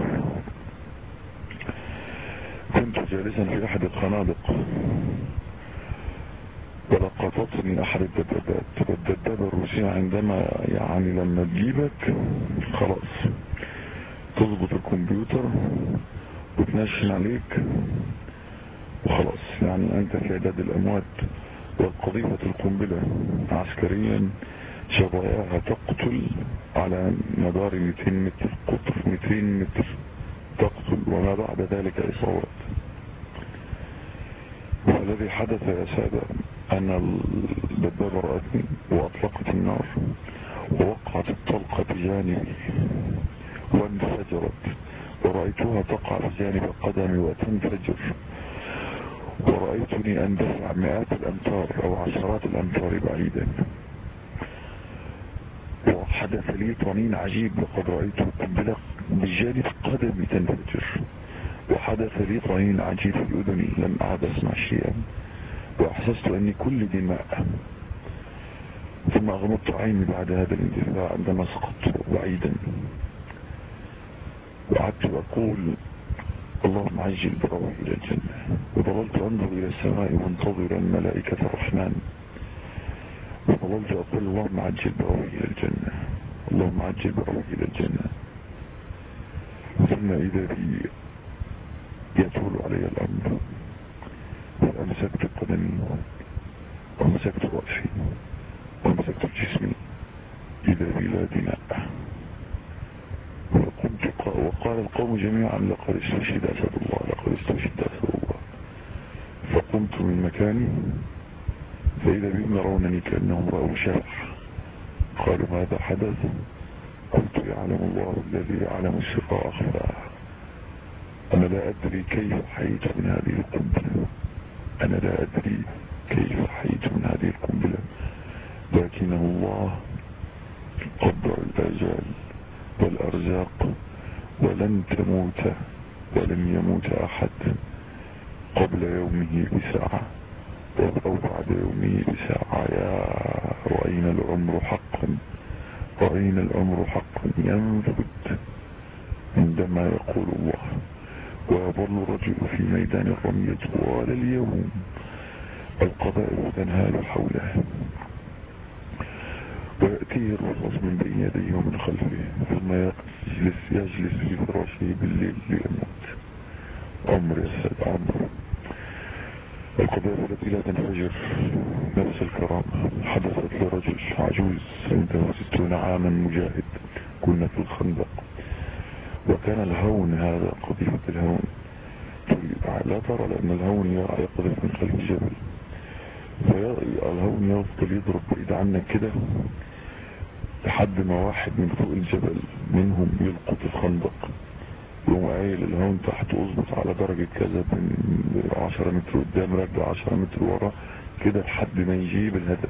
كنت جالسا في أحد الخنادق ولقطتني أحد الدبابات، والدبابة الروسية عندما يعني لما تجيبك خلاص تضبط الكمبيوتر وتنشن عليك وخلاص، يعني أنت في عداد الأموات. والقذيفة القنبلة عسكريا شظاياها تقتل على مدار مئتين متر قطر، مئتين متر تقتل، وما بعد ذلك إصابات. والذي حدث يا سادة أن الدبابة رأتني وأطلقت النار ووقعت الطلقة بجانبي وانفجرت، ورأيتها تقع بجانب قدمي وتنفجر، ورأيتني أندفع مئات الأمتار أو عشرات الأمتار بعيدا. وحدث لي طنين عجيب، لقد رأيت قنبلة بجانب قدمي تنفجر، وحدث لي طنين عجيب في أذني، لم أعد أسمع شيئا، وأحسست أني كل دماء. ثم أغمضت عيني بعد هذا الاندفاع عندما سقطت بعيدا، وقعدت أقول اللهم عجل بروحي إلى الجنة. وظللت أنظر إلى السماء منتظرا ملائكة الرحمن، وظللت أقول اللهم عجل بروحي إلى الجنة، اللهم عجل بروحي إلى الجنة. ثم إذا بي يطول علي الأمر، فأمسكت قدمي وأمسكت رأسي وأمسكت جسمي، إذا بي لا دماء. فقمت وقال القوم جميعا لقد استشهد أسد الله، لقد استشهد أسد الله. فقمت من مكاني فإذا بهم يرونني كأنهم رأوا شبح. قالوا ماذا حدث؟ قلت يعلم الله الذي يعلم السر أخفى. أنا لا أدري كيف حييت من هذه القنبلة، أنا لا أدري كيف حييت من هذه القنبلة، لكنه الله قدر الآجال والأرزاق، ولن تموت ولن يموت أحد قبل يومه بساعة أو بعد يومه بساعة. يا وأين العمر حقا، وأين العمر حقا ينفد عندما يقول الله: ويظل الرجل في ميدان الرمية طوال اليوم القبائل تنهال حوله، ويأتيه الرصاص من بين يديه ومن خلفه، ثم يجلس, يجلس في فراشه بالليل ليموت. عمر يا سيد عمر. القبائل التي لا تنفجر نفس الكرامة حدثت لرجل عجوز عنده ستون عاما مجاهد. كنا في الخندق، وكان الهون هذا قذيفة الهون لا ترى، لأن الهون يقذف من خلف الجبل، فالهون يفضل يضرب بعيد عنك كده لحد ما واحد من فوق الجبل منهم يلقط الخندق، يقوم قايل الهون تحت اظبط على درجة كذا من عشرة متر قدام، رجع عشرة متر ورا كده لحد ما يجيب الهدف.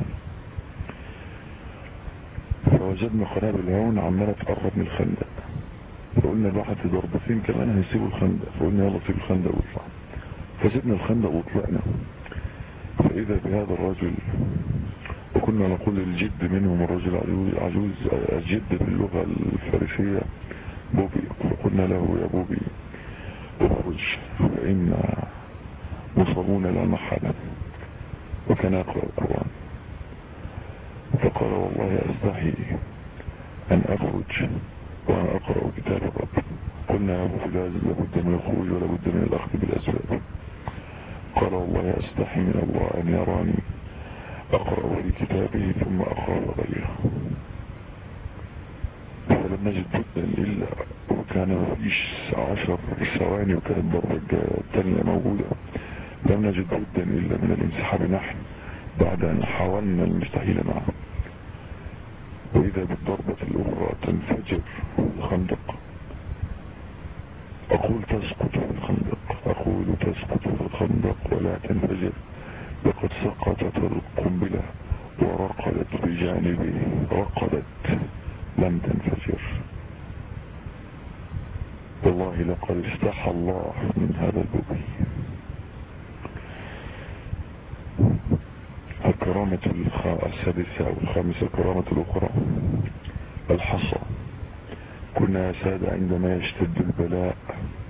فوجدنا قنابل الهون عمالة تقرب من الخندق، فقلنا الواحد في ضربتين كمان هيسيبوا الخندق، فقلنا يلا سيبوا الخندق واطلع. فسيبنا الخندق وطلعنا، فإذا بهذا الرجل، وكنا نقول الجد منهم الرجل عجوز، الجد باللغة الفارسية بوبي، فقلنا له: يا بوبي اخرج فإنا مصابون لا محالة. وكان يقرأ القرآن، فقال: والله أستحي أن أخرج وأنا أقرأ كتاب الرب. قلنا: يا بوبي لابد من الخروج ولا بد من الأخذ بالأسباب. قال: والله أستحي من الله أن يراني أقرأ في كتابه ثم أقرأ غيره. فلم نجد بدا إلا، وكان مفيش عشر ثواني وكانت الضربة الثانية موجودة، لم نجد بدا إلا من الانسحاب نحن بعد أن حاولنا المستحيل معه. وإذا بالضربة الأخرى تنفجر الخندق. أقول تسقط في الخندق، أقول تسقط في الخندق ولا تنفجر، لقد سقطت القنبلة ورقدت بجانبه، رقدت لم تنفجر. والله لقد استحى الله من هذا البوبي. الكرامة السادسة أو الخامسة، الكرامة الأخرى الحصى. كنا يا سادة عندما يشتد البلاء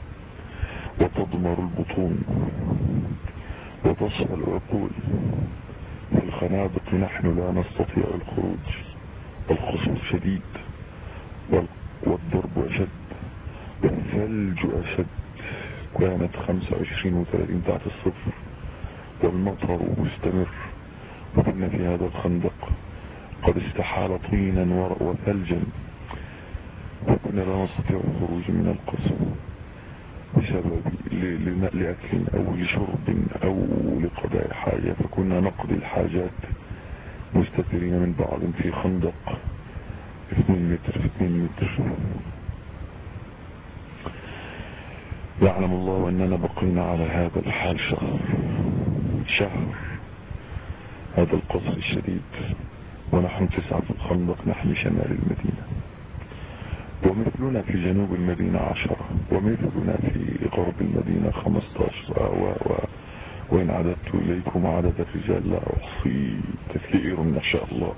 وتضمر البطون وتصفى العقول في الخنادق، نحن لا نستطيع الخروج، القصف شديد والضرب أشد والثلج أشد، كانت خمسة وعشرين وثلاثين تحت الصفر والمطر مستمر. وكنا في هذا الخندق قد استحال طينا وثلجا، وكنا لا نستطيع الخروج من القصف بسبب لأكل أو لشرب أو لقضاء حاجة، فكنا نقضي الحاجات مستترين من بعض في خندق اثنين متر في اثنين متر. يعلم الله أننا بقينا على هذا الحال شهر شهر هذا القصف الشديد، ونحن تسعة في الخندق نحمي شمال المدينة، ومثلنا في جنوب المدينة عشرة، ومثلنا في غرب المدينة خمسة عشر، و... و... وإن عددت إليكم عدد الرجال لا أحصي، كثير ما شاء الله.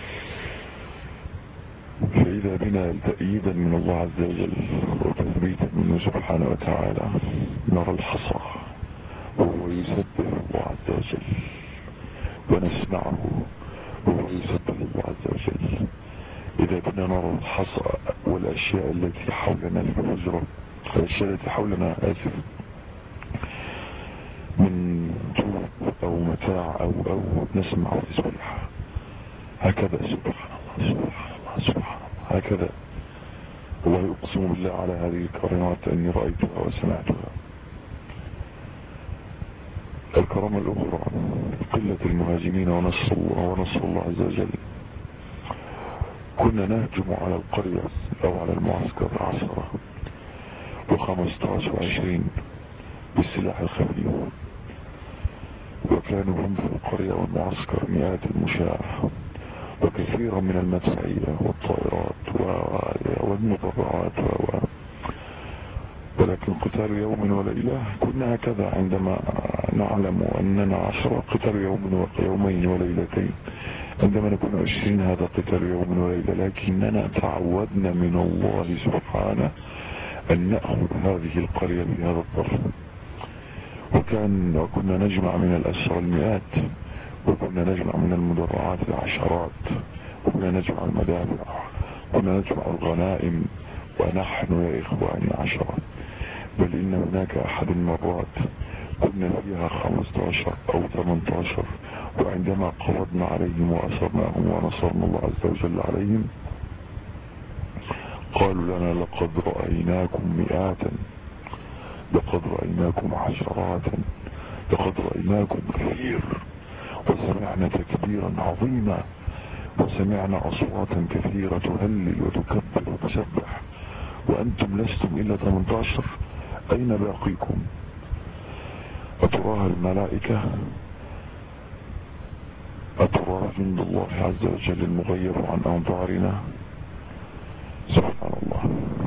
فإذا بنا تأييدا من الله عز وجل وتثبيتا منه سبحانه وتعالى نرى الحصى وهو يسبح الله عز وجل، ونسمعه وهو يسبح الله عز وجل. إذا كنا نرى الحصى والأشياء التي حولنا في الحجرة، الأشياء التي حولنا آسف من طوب أو متاع أو أو نسمع تسبيح هكذا، سبحان الله سبحان الله سبحان الله هكذا. والله يقسم بالله على هذه الكرامات أني رأيتها وسمعتها. الكرامة الأخرى قلة المهاجمين ونصر الله ونصر الله عز وجل. كنا نهجم على القرية أو على المعسكر عشرة وخمسة عشر وعشرين بالسلاح الخفيف، وكانوا هم في القرية والمعسكر مئات المشاة وكثيرا من المدفعية والطائرات والمدرعات و... ولكن قتال يوم وليلة. كنا هكذا عندما نعلم أننا عشرة قتال يوم ويومين وليلتين، عندما نكون عشرين هذا قتال يوم وليلة. لكننا تعودنا من الله سبحانه أن نأخذ هذه القرية في هذا الظرف. وكان وكنا نجمع من الأسرى المئات، وكنا نجمع من المدرعات العشرات، وكنا نجمع المدافع، وكنا نجمع الغنائم، ونحن يا إخواني عشرات. بل إن هناك أحد المرات كنا فيها خمسة عشر أو ثمانية عشر، وعندما قبضنا عليهم وأسرناهم ونصرنا الله عز وجل عليهم قالوا لنا لقد رأيناكم مئاتا، لقد رأيناكم عشرات، لقد رأيناكم كثير، وسمعنا تكبيرا عظيما، وسمعنا أصواتا كثيرة تهلل وتكبر وتسبح، وأنتم لستم إلا ثمانية عشر، أين باقيكم؟ أتراها الملائكة؟ أتراها جند الله عز وجل المغيب عن أنظارنا؟ سبحان الله.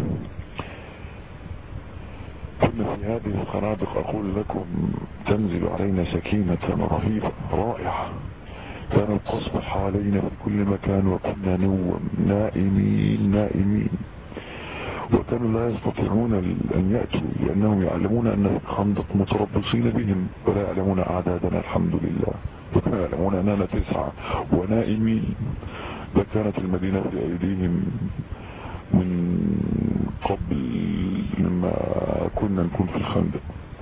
كنا في هذه الخنادق أقول لكم تنزل علينا سكينة رهيبة رائعة، كان القصف حوالينا في كل مكان، وكنا نوم نائمين نائمين، وكانوا لا يستطيعون أن يأتوا لأنهم يعلمون أن الخندق متربصين بهم ولا يعلمون أعدادنا الحمد لله، وكانوا يعلمون أننا تسعة ونائمين. لكانت المدينة في أيديهم من قبل لما كنا نكون في الخندق،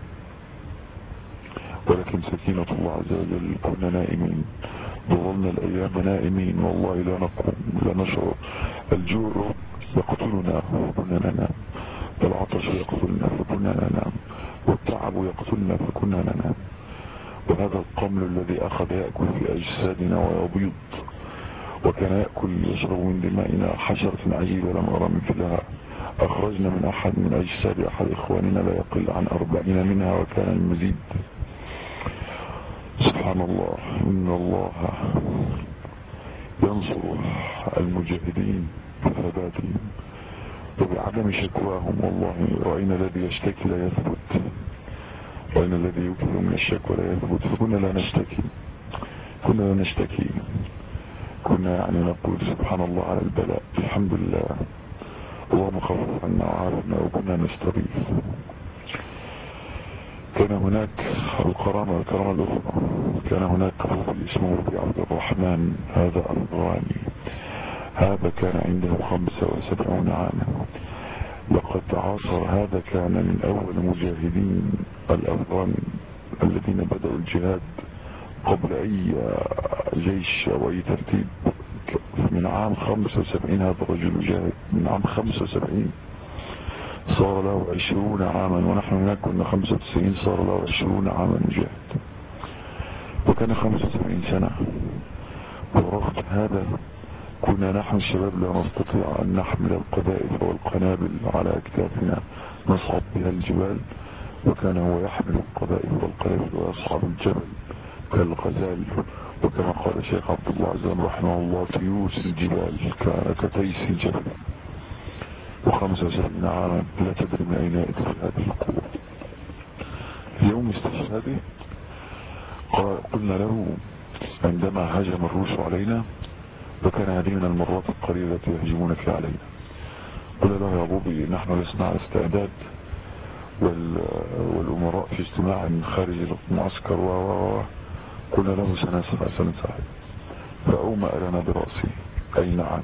ولكن سكينة الله عز وجل كنا نائمين، ظلنا الأيام نائمين والله لا نقوم لا نشعر. الجوع يقتلنا فكنا ننام، والعطش يقتلنا فكنا ننام، والتعب يقتلنا فكنا ننام، وهذا القمل الذي أخذ يأكل في أجسادنا ويبيض، وكان يأكل يشرب من دمائنا حشرة عجيبة لم أرى مثلها. أخرجنا من أحد من أجساد أحد إخواننا لا يقل عن أربعين منها، وكان المزيد. سبحان الله، إن الله ينصر المجاهدين بثباتهم وبعدم شكواهم. والله رأينا الذي يشتكي لا يثبت، رأينا الذي يكثر من الشكوى لا يثبت، فكنا لا نشتكي، كنا لا نشتكي، كنا يعني نقول سبحان الله على البلاء، الحمد لله، اللهم خفف عنا وعافنا، وكنا نستغيث. كان هناك الكرامة الكرامة الأخرى، كان هناك رجل اسمه ربيع عبد الرحمن، هذا أفغاني، هذا كان عنده خمسة وسبعون عاما، لقد عاصر، هذا كان من أول مجاهدين الأفغان الذين بدأوا الجهاد قبل أي جيش أو أي ترتيب. من عام خمسة وسبعين هذا الرجل جاهد، من عام خمسة وسبعين صار له عشرون عاما، ونحن هناك كنا خمسة وتسعين، صار له عشرون عاما مجاهد، وكان خمسة وسبعين سنة. ورغم هذا كنا نحن الشباب لا نستطيع أن نحمل القذائف والقنابل على أكتافنا نصعد بها الجبال، وكان هو يحمل القذائف والقنابل ويصعد الجبل كالغزال، وكما قال الشيخ عبد الله عزام رحمه الله تيوس الجبال كان كتيس الجبل. وخمسة وسبعين عاما لا تدري من أين يأتي هذه القوة. يوم استشهاده قلنا له عندما هجم الروس علينا، وكان هذه من المرات القليلة التي يهجمون فيها علينا، قلنا له يا بوبي نحن لسنا على استعداد، والأمراء في اجتماع خارج المعسكر، و قلنا له سنسعى سنساعد. فأومأ لنا برأسي أي نعم.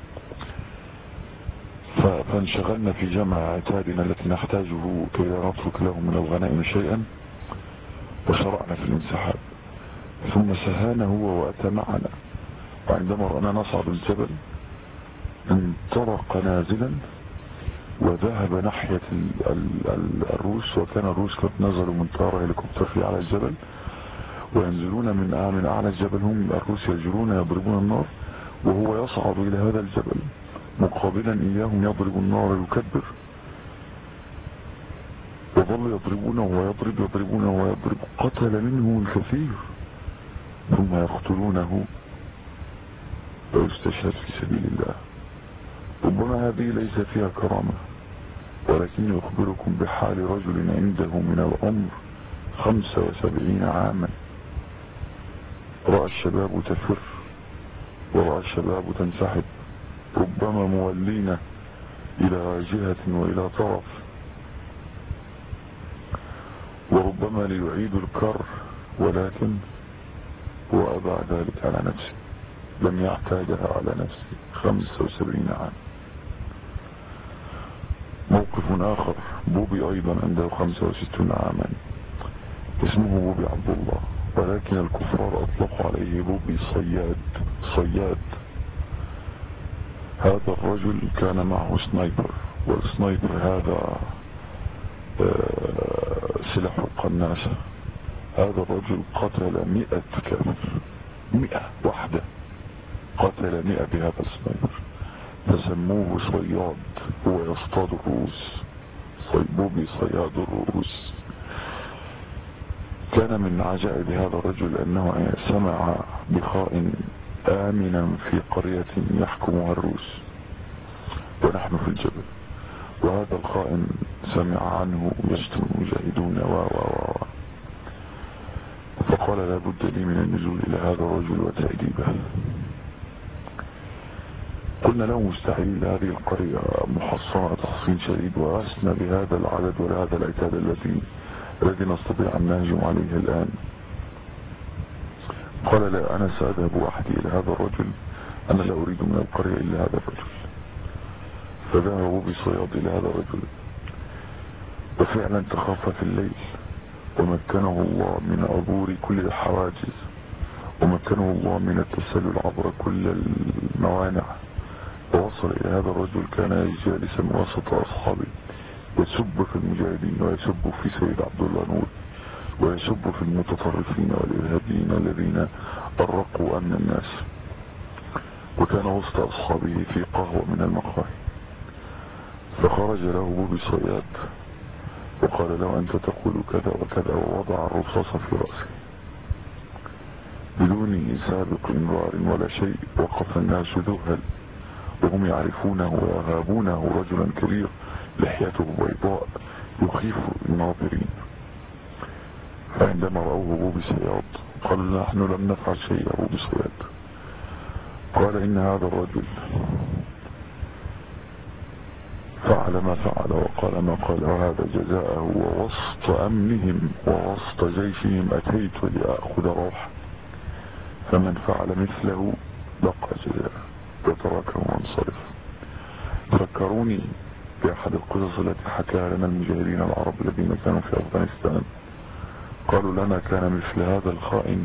فانشغلنا في جمع عتادنا التي نحتاجه كي لا نترك له من الغنائم شيئا، وشرعنا في الانسحاب. ثم سهانا هو وأتى معنا، وعندما رأنا نصعد الجبل انطلق نازلا وذهب ناحية ال ال ال الروس، وكان الروس قد نزلوا من طائرة هليكوبتر على الجبل، وينزلون من من أعلى الجبل، هم الروس يجرون يضربون النار، وهو يصعد إلى هذا الجبل مقابلا إياهم يضرب النار يكبر، وظل يضربونه ويضرب يضربونه ويضرب، قتل منه الكثير، ثم يقتلونه ويستشهد في سبيل الله. ربما هذه ليس فيها كرامة، ولكن يخبركم بحال رجل عنده من العمر خمسة وسبعين عاما، رأى الشباب تفر ورأى الشباب تنسحب، ربما مولين إلى جهة وإلى طرف، وربما ليعيد الكر، ولكن هو أبى ذلك على نفسه، لم يحتاجها على نفسه. خمسة وسبعين عام. موقف آخر، بوبي أيضا عنده خمسة وستون عاما، اسمه بوبي عبد الله، ولكن الكفار أطلقوا عليه بوبي صياد. صياد. هذا الرجل كان معه سنايبر، والسنايبر هذا سلاح قناصة. هذا الرجل قتل مئة كافر، مئة واحدة، قتل مئة بهذا السنايبر، فسموه صياد، هو يصطاد الرؤوس. بوبي صياد الرؤوس. كان من عجائب هذا الرجل أنه سمع بخائن آمنا في قرية يحكمها الروس ونحن في الجبل، وهذا الخائن سمع عنه يشتم المجاهدون و و و فقال لا بد لي من النزول إلى هذا الرجل وتأديبه. قلنا له مستحيل، هذه القرية محصنة تحصين شديد، وأسنا بهذا العدد وهذا العتاد الذي الذي نستطيع أن نهجم عليه الآن. قال لا، أنا سأذهب وحدي إلى هذا الرجل، أنا لا أريد من القرية إلا هذا الرجل. فذهبوا بصياد إلى هذا الرجل، وفعلا تخفى في الليل، ومكنه الله من عبور كل الحواجز، ومكنه الله من التسلل عبر كل الموانع، ووصل إلى هذا الرجل. كان جالسا وسط أصحابه يسب في المجاهدين، ويسب في سيد عبد الله نور، ويسب في المتطرفين والإرهابيين الذين أرقوا أمن الناس. وكان وسط أصحابه في قهوة من المقاهي، فخرج له بوبي صياد وقال له أنت تقول كذا وكذا، ووضع الرصاص في رأسه بدون سابق إنذار ولا شيء. وقف الناس ذهل وهم يعرفونه ويهابونه، رجلا كبير لحيته بيضاء يخيف الناظرين. فعندما رأوه بوبي صياد قالوا نحن لم نفعل شيء يا بوبي صياد. قال إن هذا الرجل فعل ما فعل وقال ما قال، وهذا جزاءه، ووسط أمنهم ووسط جيشهم أتيت لأخذ روح، فمن فعل مثله لقى جزاءه، وتركه وانصرف. ذكروني بأحد القصص التي حكاها لنا المجاهدين العرب الذين كانوا في أفغانستان. قالوا لنا كان مثل هذا الخائن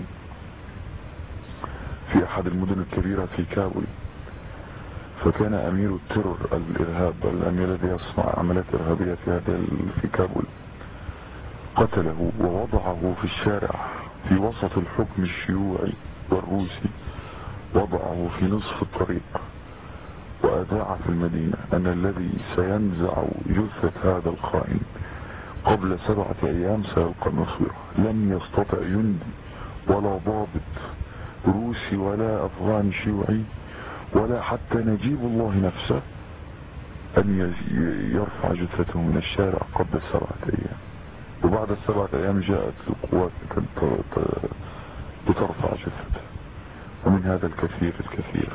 في أحد المدن الكبيرة في كابول، فكان أمير الترور الإرهاب، الأمير الذي يصنع عمليات إرهابية في هذا في كابول، قتله ووضعه في الشارع في وسط الحكم الشيوعي والروسي، وضعه في نصف الطريق، وأذاع في المدينة أن الذي سينزع جثة هذا الخائن قبل سبعة أيام سيلقى المصيرة. لم يستطع جندي ولا ضابط روسي ولا أفغاني شيوعي ولا حتى نجيب الله نفسه أن يرفع جثته من الشارع قبل سبعة أيام. وبعد السبعة أيام جاءت القوات لترفع جثته. ومن هذا الكثير الكثير.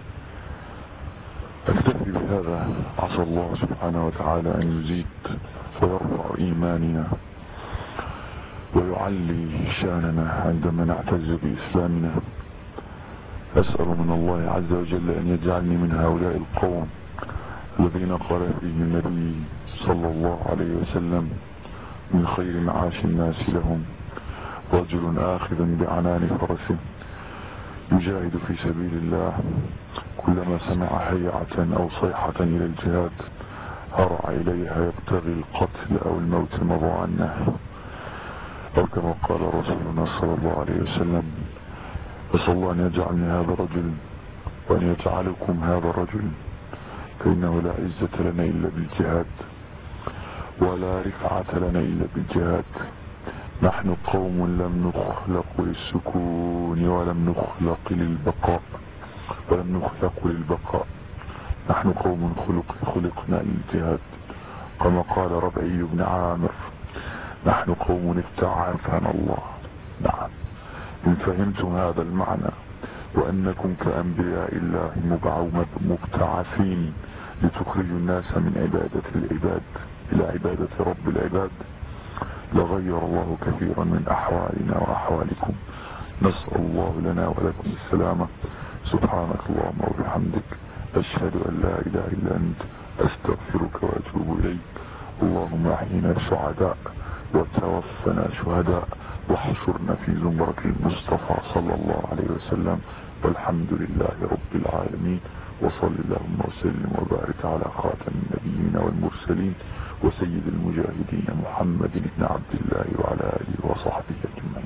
أكتفي بهذا، عسى الله سبحانه وتعالى أن يزيد ويرفع إيماننا ويعلي شاننا عندما نعتز بإسلامنا. أسأل من الله عز وجل أن يجعلني من هؤلاء القوم الذين قال فيهم النبي صلى الله عليه وسلم من خير معاش الناس لهم رجل آخذ بعنان فرسه يجاهد في سبيل الله، كلما سمع هيعة أو صيحة إلى الجهاد هرع إليها يبتغي القتل أو الموت مضى عنه، أو كما قال رسولنا صلى الله عليه وسلم. أسأل الله أن يجعلني هذا الرجل وأن يجعلكم هذا الرجل، فإنه لا عزة لنا إلا بالجهاد ولا رفعة لنا إلا بالجهاد. نحن قوم لم نخلق للسكون ولم نخلق للبقاء ولم نخلق للبقاء نحن قوم خلق خلقنا للجهاد، كما قال ربعي بن عامر نحن قوم استعافنا الله. نعم، إن فهمتم هذا المعنى وأنكم كأنبياء الله مبعثين لتخرجوا الناس من عبادة العباد إلى عبادة رب العباد لغير الله كثيرا من أحوالنا وأحوالكم. نسأل الله لنا ولكم السلامة. سبحانك اللهم وبحمدك، أشهد أن لا إله إلا أنت، أستغفرك وأتوب إليك. اللهم أحينا سعداء وتوفنا شهداء واحشرنا في زمرة المصطفى صلى الله عليه وسلم، والحمد لله رب العالمين. وصل اللهم وسلم وبارك على خاتم النبيين والمرسلين وسيد المجاهدين محمد بن عبد الله وعلى آله وصحبه أجمعين.